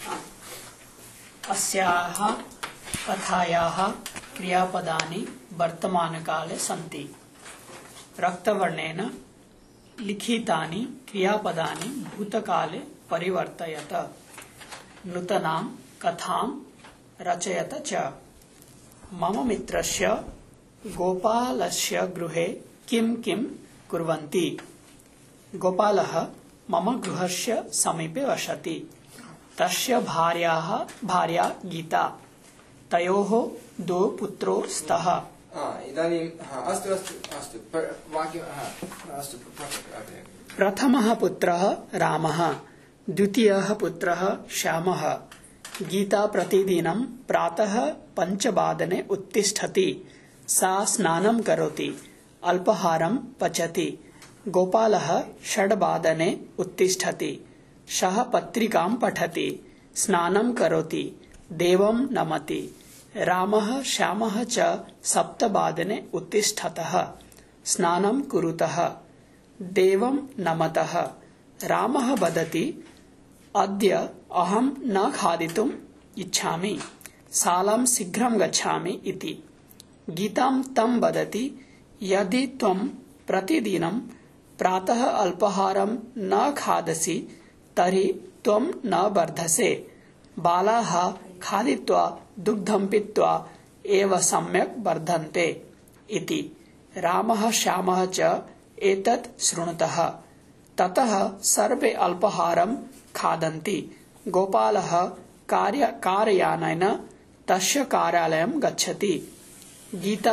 अस्याः कथायाः क्रियापदानि वर्तमानकाले सन्ति रक्तवर्णेन लिखितानि क्रियापदानि भूतकाले परिवर्तयत नूतनां कथां रचयत च मम मित्रस्य गोपालस्य गृहे किं किं कुर्वन्ति गोपालः मम गृहस्य समीपे वसति तस्य भार्या गीता तयोः द्वौ पुत्रौ स्तः इदानीं अस्तु अस्तु अस्तु वाक्यं अस्तु प्रथमः पुत्रः रामः द्वितीयः पुत्रः श्यामः गीता प्रतिदिनं प्रातः 5 वादने उत्तिष्ठति सा स्नानं करोति अल्पाहारं पचति गोपालः 6 वादने उत्तिष्ठति सः पत्रिकां पठति स्नानं करोति देवं नमति रामः श्यामः च 7 वादने उत्तिष्ठतः स्नानं कुरुतः देवं नमतः रामः वदति अद्य अहं न खादितुम् इच्छामि शालां शीघ्रं गच्छामि इति गीतां तं वदति यदि त्वं प्रतिदिनं प्रातः अल्पाहारं न खादसि तर्हि त्वं न वर्धसे बालाः खादित्वा दुग्धं पीत्वा एव सम्यक् वर्धन्ते इति रामः श्यामः च एतत् शृणुतः ततः सर्वे अल्पाहारं खादन्ति गोपालः कारयानेन तस्य कार्यालयं गच्छति गीता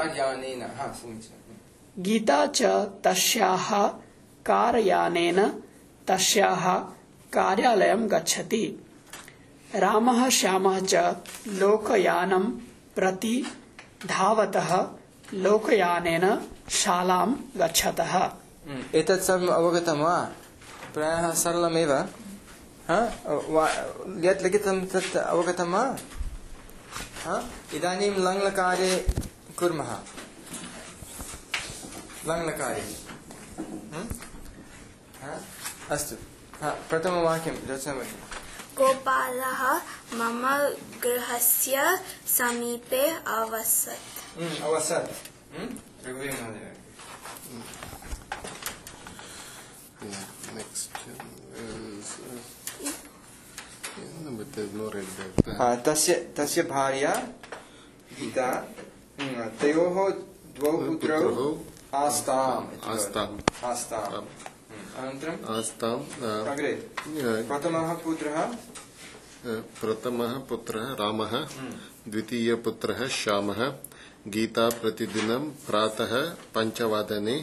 च तस्याः कारयानेन तस्याः कार्यालयं गच्छति रामः श्यामः च लोकयानं प्रति धावतः लोकयानेन शालां गच्छतः एतत् सर्वम् अवगतं वा प्रायः सरलमेव यत् लिखितं तत् अवगतं वा इदानीं लङ्लकारे कुर्मः लङ्लकारे अस्तु प्रथमवाक्यं रचयामः गोपालः मम गृहस्य समीपे अवसत् रघुवीर महोदय next is but there's no red तस्य भार्या गीता तयोः द्वौ पुत्रौ आस्ताम् अग्रे प्रथमः पुत्रः रामः द्वितीयः पुत्रः श्यामः गीता प्रतिदिनं प्रातः 5 वादने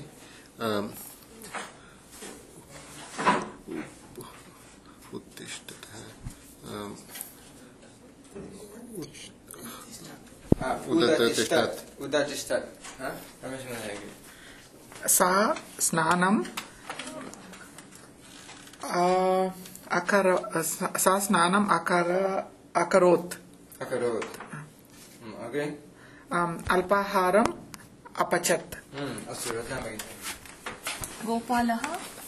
सा स्नानं अकरोत् अल्पाहारम् अपचत् गोपालः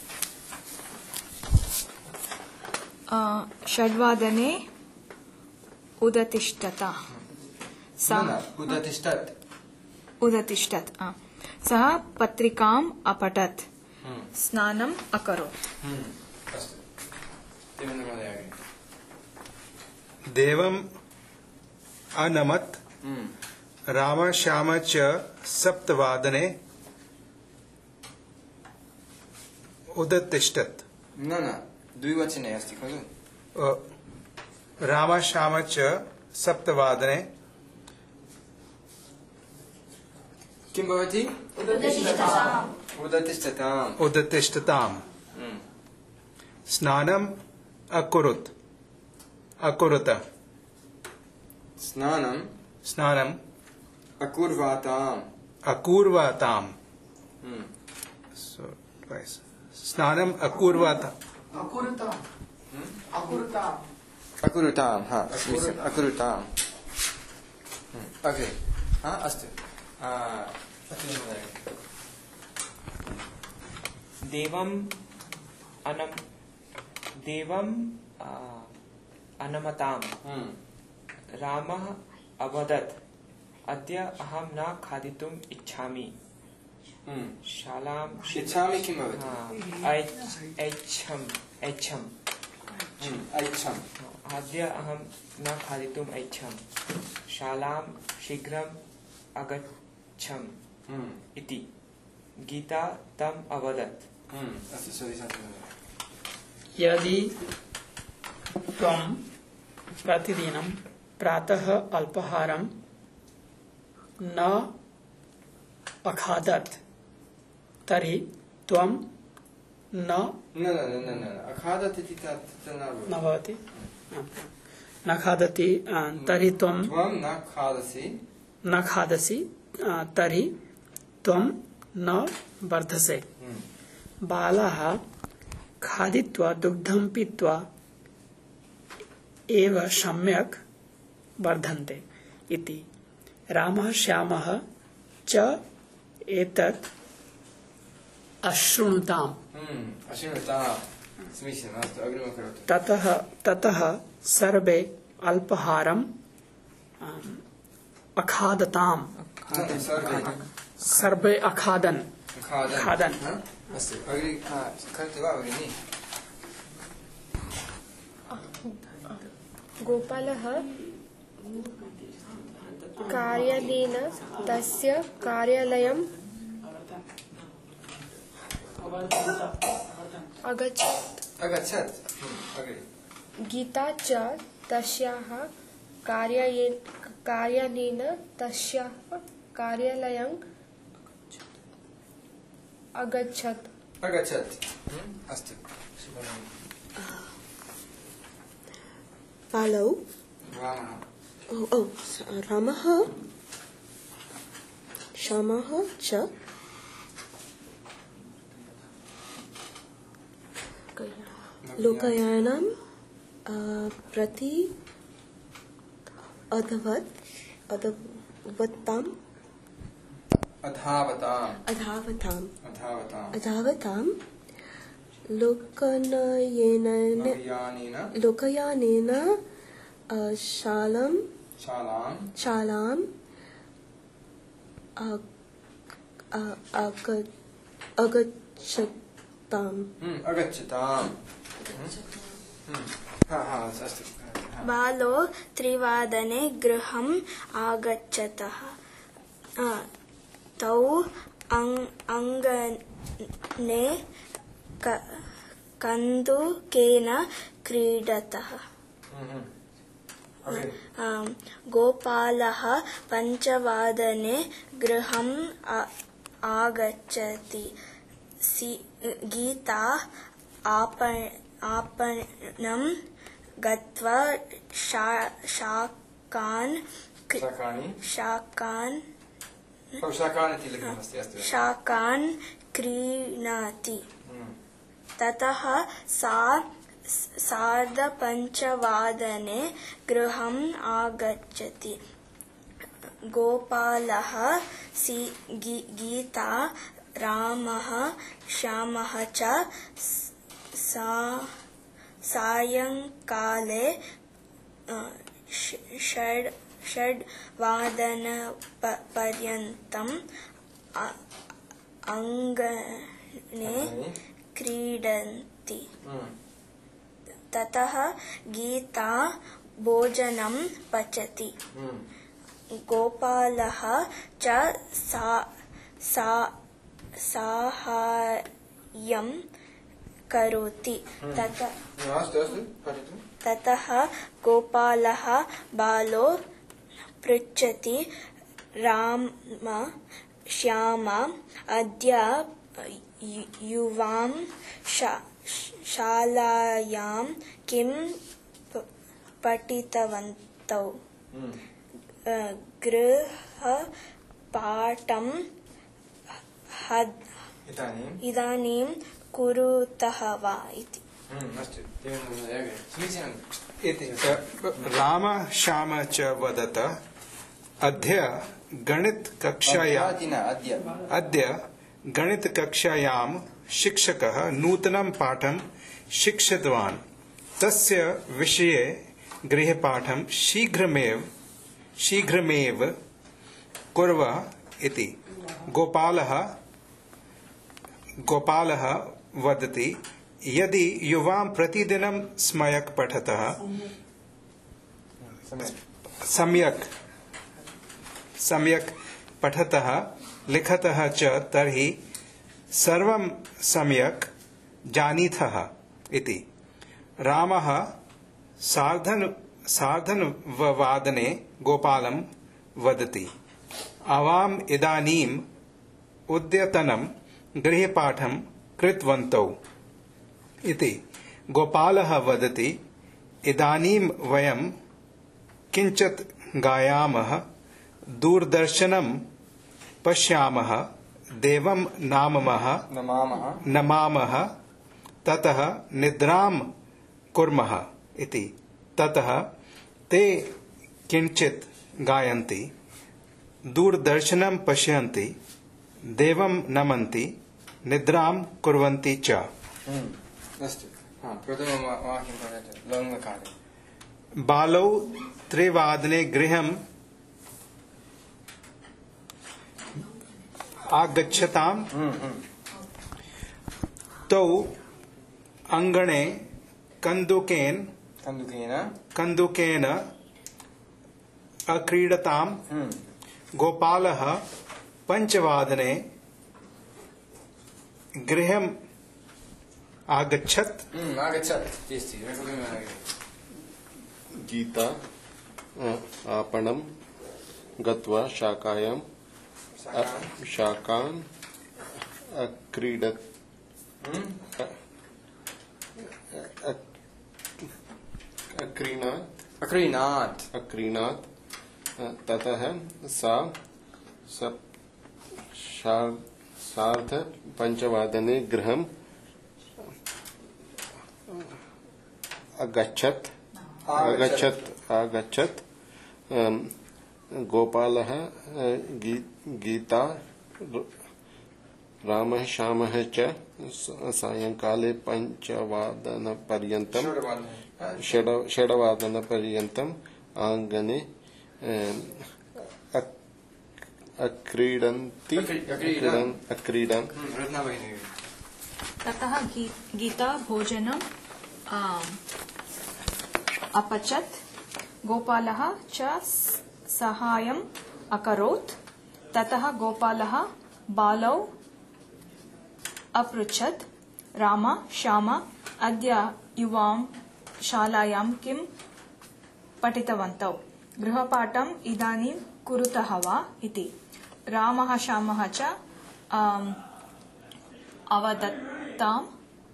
6 वादने उदतिष्ठत् सः पत्रिकाम् अपठत् स्नानम् अकरोत् देवम् अनमत् राम श्याम च 7 वादने उदतिष्ठत् न द्विवचने अस्ति खलु रामः श्यामः च सप्तवादने किं भवति उदतिष्ठताम् स्नानम् अकुरुत स्नानम् अकुर्वाताम् स्नानम् अकुर्वाताम् ओके अस्तु देवम् अनमताम् रामः अवदत् अद्य अहं न खादितुम् इच्छामि शालाम् इच्छामि किं भवति ऐच्छम् अद्य अहं न खादितुम् ऐच्छम् शालां शीघ्रम् अगच्छम् इति गीता तम् अवदत् यदि त्वं प्रतिदिनं प्रातः अल्पाहारं न अखादत् तर्हि त्वं न अखादत् इति न भवति न खादति तर्हि त्वं न खादसि तर्हि त्वं न वर्धसे बालाः खादित्वा दुग्धं पीत्वा एव सम्यक् वर्धन्ते इति रामः श्यामः च एतत् अशृणुताम् ततः सर्वे अल्पाहारम् अखादताम् सर्वे खादन् गोपालः कार्यानेन तस्य कार्यालयम् अगच्छत् गीता च तस्याः कार्यानेन तस्याः कार्यालयम् अगच्छत् अस्तु follow रामः श्यामः च लोकयानं प्रति अधावताम् लोकयानेन शालाम् अगच्छताम् बालो 3 वादने गृहम् आगच्छतः तौ अङ्गणे कन्दुकेन क्रीडतः गोपालः 5 वादने गृहम् आगच्छति गीता आपणं गत्वा शाकान् क्रीणाति ततः सा 5:30 वादने गृहम् आगच्छति गोपालः गीता रामः श्यामः च सायंकाले 6 वादनपर्यन्तम् अङ्गणे क्रीडन्ति ततः गीता भोजनं पचति गोपालः च साहाय्यं करोति अस्तु पठतु ततः गोपालः बालो पृच्छति राम श्याम अद्य युवां शालायां किं पठितवन्तौ गृहपाठं इदानीं कुरुतः वा इति। राम श्याम च वदत अद्य गणितकक्षायां शिक्षकः नूतनं पाठं शिक्षितवान्। तस्य विषये गृहपाठं शीघ्रमेव कुर्व इति गोपालः वदति। यदि युवां प्रतिदिनं सम्यक् पठतः लिखतः च तर्हि सर्वं सम्यक् जानीतः इति। रामः सार्धनववादने गोपालं वदति आवाम् इदानीम् उद्यतनं गृहपाठं कृतवन्तौ इति। गोपालः वदति इदानीं वयं किञ्चित् गायामः, दूरदर्शनं पश्यामः, देवं नमामः, ततः निद्रां कुर्मः इति। ततः ते किञ्चित् गायन्ति, दूरदर्शनं पश्यन्ति, देवं नमन्ति, निद्रां कुर्वन्ति च। बालौ 3 वादने गृहम् आगच्छताम्। तौ अङ्गणे कन्दुकेन अक्रीडताम्। गोपालः 5 वादने गृहम् आगच्छत्। गीता आपणं गत्वा शाकान् अक्रीणात्। ततः सा 5:30 गृहम् आगच्छत्। गोपालः गीता रामः श्यामः च सायंकाले 6:00 आंगने अक्रीडन्। ततः गीता भोजनम् अपचत्। गोपालः च साहाय्यम् अकरोत्। ततः गोपालः बालौ अपृच्छत् राम श्याम अद्य युवां शालायां किं पठितवन्तौ गृहपाठम् इदानीं कुरुतः वा इति। रामः श्यामः च अवदताम्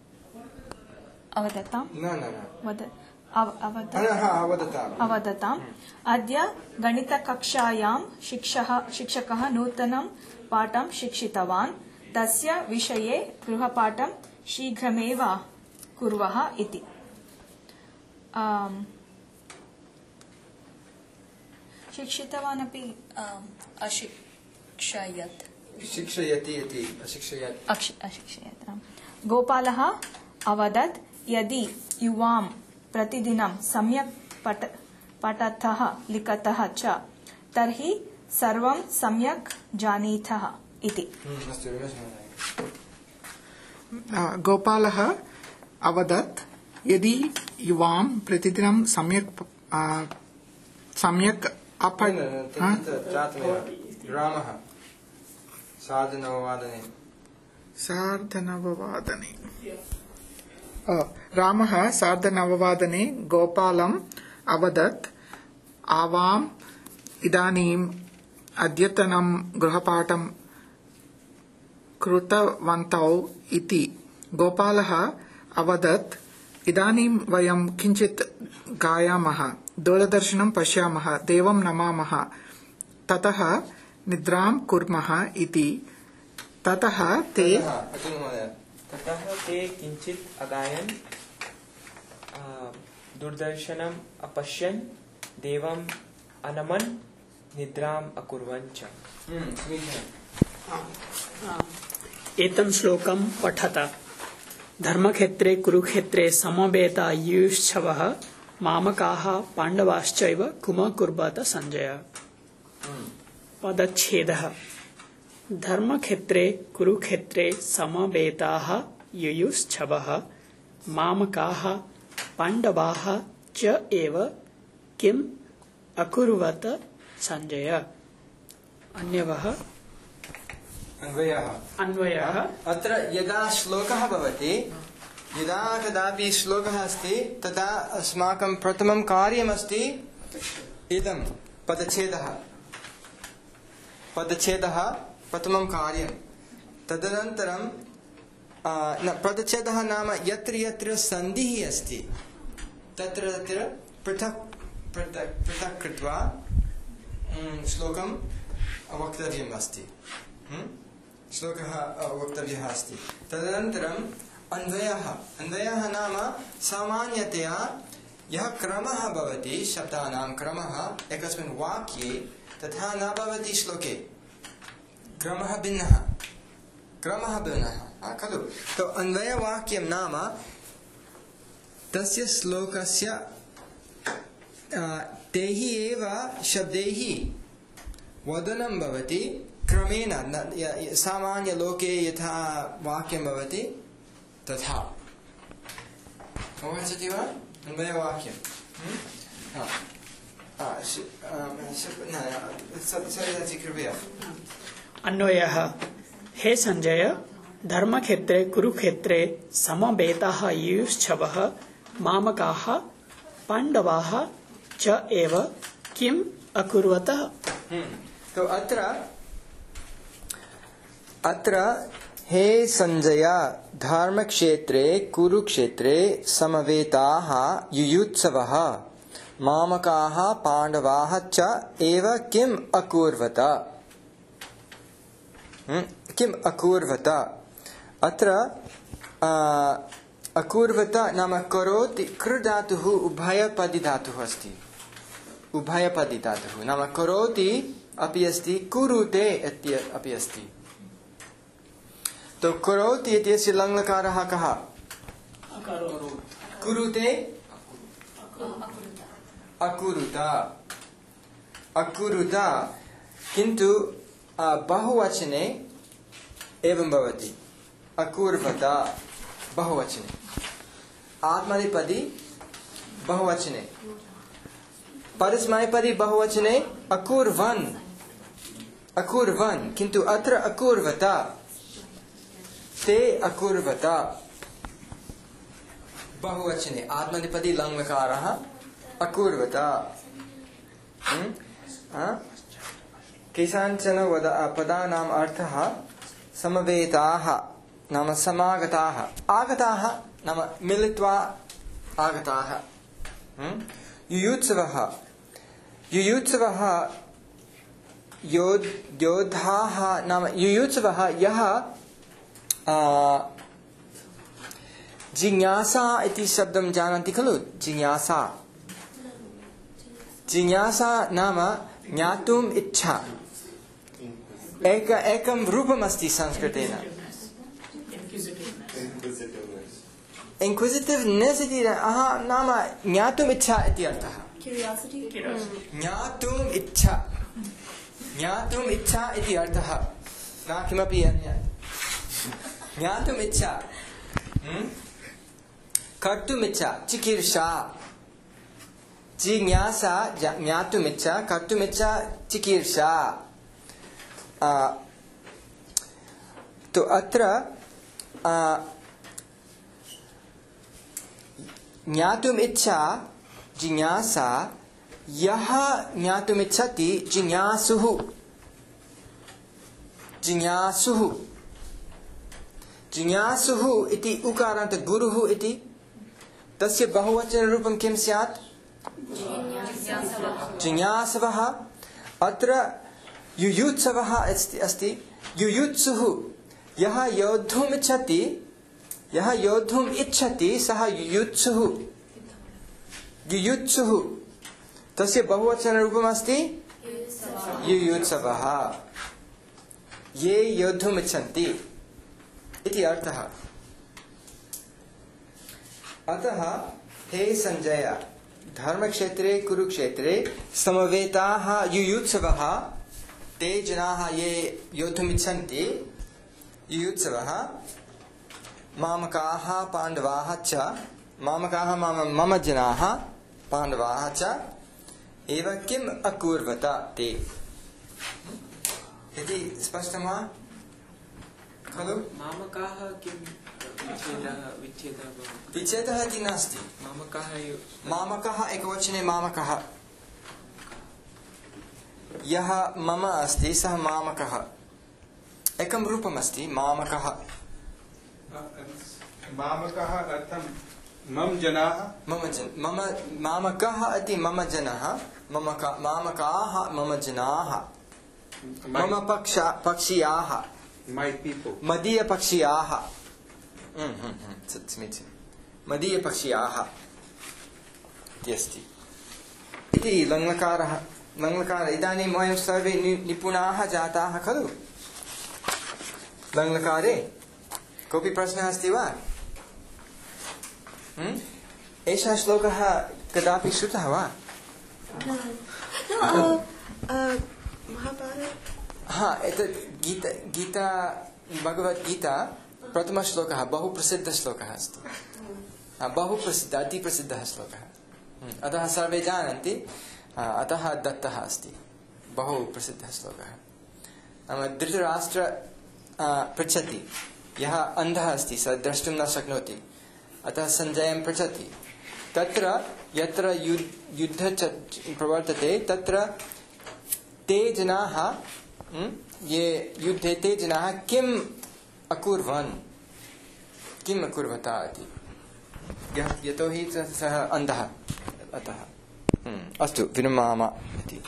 अद्य गणितकक्षायां शिक्षकः नूतनं पाठं शिक्षितवान्। तस्य विषये गृहपाठं शीघ्रमेव कुर्वः इति। शिक्षितवान् अपि अशिक्षयत्। गोपालः अवदत् यदि युवां प्रतिदिनं सम्यक् पठतः लिखतः च तर्हि सर्वं सम्यक् जानीतः इति। गोपालः अवदत् यदि युवां प्रतिदिनं सम्यक् रामः 9:30 रामः सार्धनववादने गोपालम् अवदत् आवाम् इदानीम् अद्यतनं गृहपाठं कृतवन्तौ इति गोपालः अवदत् इदानीं वयं किञ्चित् गायामः दूरदर्शनं पश्यामः देवं नमामः ततः निद्रां कुर्मः इति ततः ते किञ्चित् अगायन् दूरदर्शनम् अपश्यन् देवम् अनमन् निद्राम् अकुर्वन् च। एतं श्लोकं पठत। धर्मक्षेत्रे कुरुक्षेत्रे समवेता युयुश्छवः मामकाः पाण्डवाश्चैव कुम कुर्वत संजय। पदच्छेदः। धर्मक्षेत्रे कुरुक्षेत्रे समवेताः युयुश्छवः मामकाः पाण्डवाः च एव किम् अकुर्वत संजय। अन्वयः अत्र यदा श्लोकः भवति यदा कदापि श्लोकः अस्ति तदा अस्माकं प्रथमं कार्यमस्ति इदं पदच्छेदः प्रथमं कार्यं। तदनन्तरं पदच्छेदः नाम यत्र यत्र सन्धिः अस्ति तत्र तत्र पृथक् कृत्वा श्लोकं वक्तव्यम् अस्ति। श्लोकः वक्तव्यः अस्ति। तदनन्तरम् अन्वयः नाम सामान्यतया यः क्रमः भवति शब्दानां क्रमः एकस्मिन् वाक्ये तथा न भवति श्लोके। क्रमः भिन्नः खलु। तो अन्वयवाक्यं नाम तस्य श्लोकस्य तैः एव शब्दैः वदनं भवति क्रमेण सामान्यलोके यथा वाक्यं भवति तथा। अवगच्छति वा अन्वयवाक्यं? अन्वयः। हे संजय, धर्मक्षेत्रे कुरुक्षेत्रे समवेताः युयुश्छवः मामकाः पाण्डवाः च एव किम् अकुर्वत। तो अत्र हे संजय, धर्मक्षेत्रे कुरुक्षेत्रे समवेताः युयुत्सवः मामकाः पाण्डवाः च एव किम् अकुर्वत। अत्र अकुर्वत नाम करोति। कृ धातुः उभयपदी धातुः अस्ति। उभयपदी धातुः नाम करोति अपि अस्ति कुरुते अपि अस्ति। तो करोति इत्यस्य लङ्लकारः कः? कुरुते अकुरुत। किन्तु बहुवचने एवं भवति अकुर्वत बहुवचने। आत्मनेपदी बहुवचने, परस्मैपदी बहुवचने अकुर्वन्। किन्तु अत्र अकुर्वत, ते अकुर्वत बहुवचने। आत्मनेपदी लङ्लकारः अकुर्वत। केषाञ्चन पदानाम् अर्थः समवेताः नाम समागताः, आगताः नाम मिलित्वा आगताः। युयुत्सवः योद्धाः नाम युयुत्सवः यः जिज्ञासा इति शब्दं जानन्ति खलु। जिज्ञासा नाम ज्ञातुम् इच्छा। एकं रूपमस्ति संस्कृतेन इन्क्विजिटिव्नेस् इति नाम ज्ञातुम् इच्छा इति अर्थः। ज्ञातुम् इच्छा इति अर्थः, न किमपि अन्यत्। ज्ञातुम् इच्छा, कर्तुम् इच्छा, चिकीर्षा। जिज्ञासा ज्ञातुम् इच्छा, कर्तुम् इच्छा, चिकीर्षा। तो अत्र ज्ञातुम् इच्छा जिज्ञासा यः ज्ञातुम् इच्छति जिज्ञासुः जिज्ञासुः जिज्ञासुः इति उकारान्त गुरुः इति तस्य बहुवचनरूपं किं स्यात् जिज्ञासवः अत्र युयुत्सवः अस्ति युयुत्सुः यः योद्धुम् इच्छति सः युयुत्सुः युयुत्सुः तस्य बहुवचनरूपम् अस्ति युयुत्सवः ये योद्धुम् इच्छन्ति इति अर्थः अतः हे संजय धर्मक्षेत्रे कुरुक्षेत्रे समवेताः युयुत्सवः ते जनाः ये योद्धुम् इच्छन्ति युयुत्सवः मामकाः पाण्डवाः च मामकाः मम जनाः पाण्डवाः च एव किम् अकुर्वत ते इति स्पष्टं वा खलु मामकाः किं विच्छेदः इति नास्ति मामकः एकवचने मामकः यः मम अस्ति सः मामकः एकं रूपम् अस्ति मामकः मामकः अर्थं मम जनाः मम मामकः इति मम जनः मामकाः मम जनाः मम पक्षीयाः my people मदीयपक्षीयाः समीचीनं मदीयपक्षीयाः इति अस्ति इति लङ्लकारः इदानीं वयं सर्वे निपुणाः जाताः खलु लङ्लकारे कोऽपि प्रश्नः अस्ति वा एषः श्लोकः कदापि श्रुतः वा एतत् गीता भगवद्गीता प्रथमश्लोकः बहु प्रसिद्धः श्लोकः अस्ति बहु प्रसिद्धः अतिप्रसिद्धः श्लोकः अतः सर्वे जानन्ति अतः दत्तः अस्ति बहु प्रसिद्धः श्लोकः नाम धृतराष्ट्र पृच्छति यः अन्धः अस्ति सः द्रष्टुं न शक्नोति अतः सञ्जयं पृच्छति तत्र यत्र युद्धः प्रवर्तते तत्र ते जनाः ये युद्धे ते जनाः किम् अकुर्वत इति यतोहि सः अन्धः अतः अस्तु विरमामः इति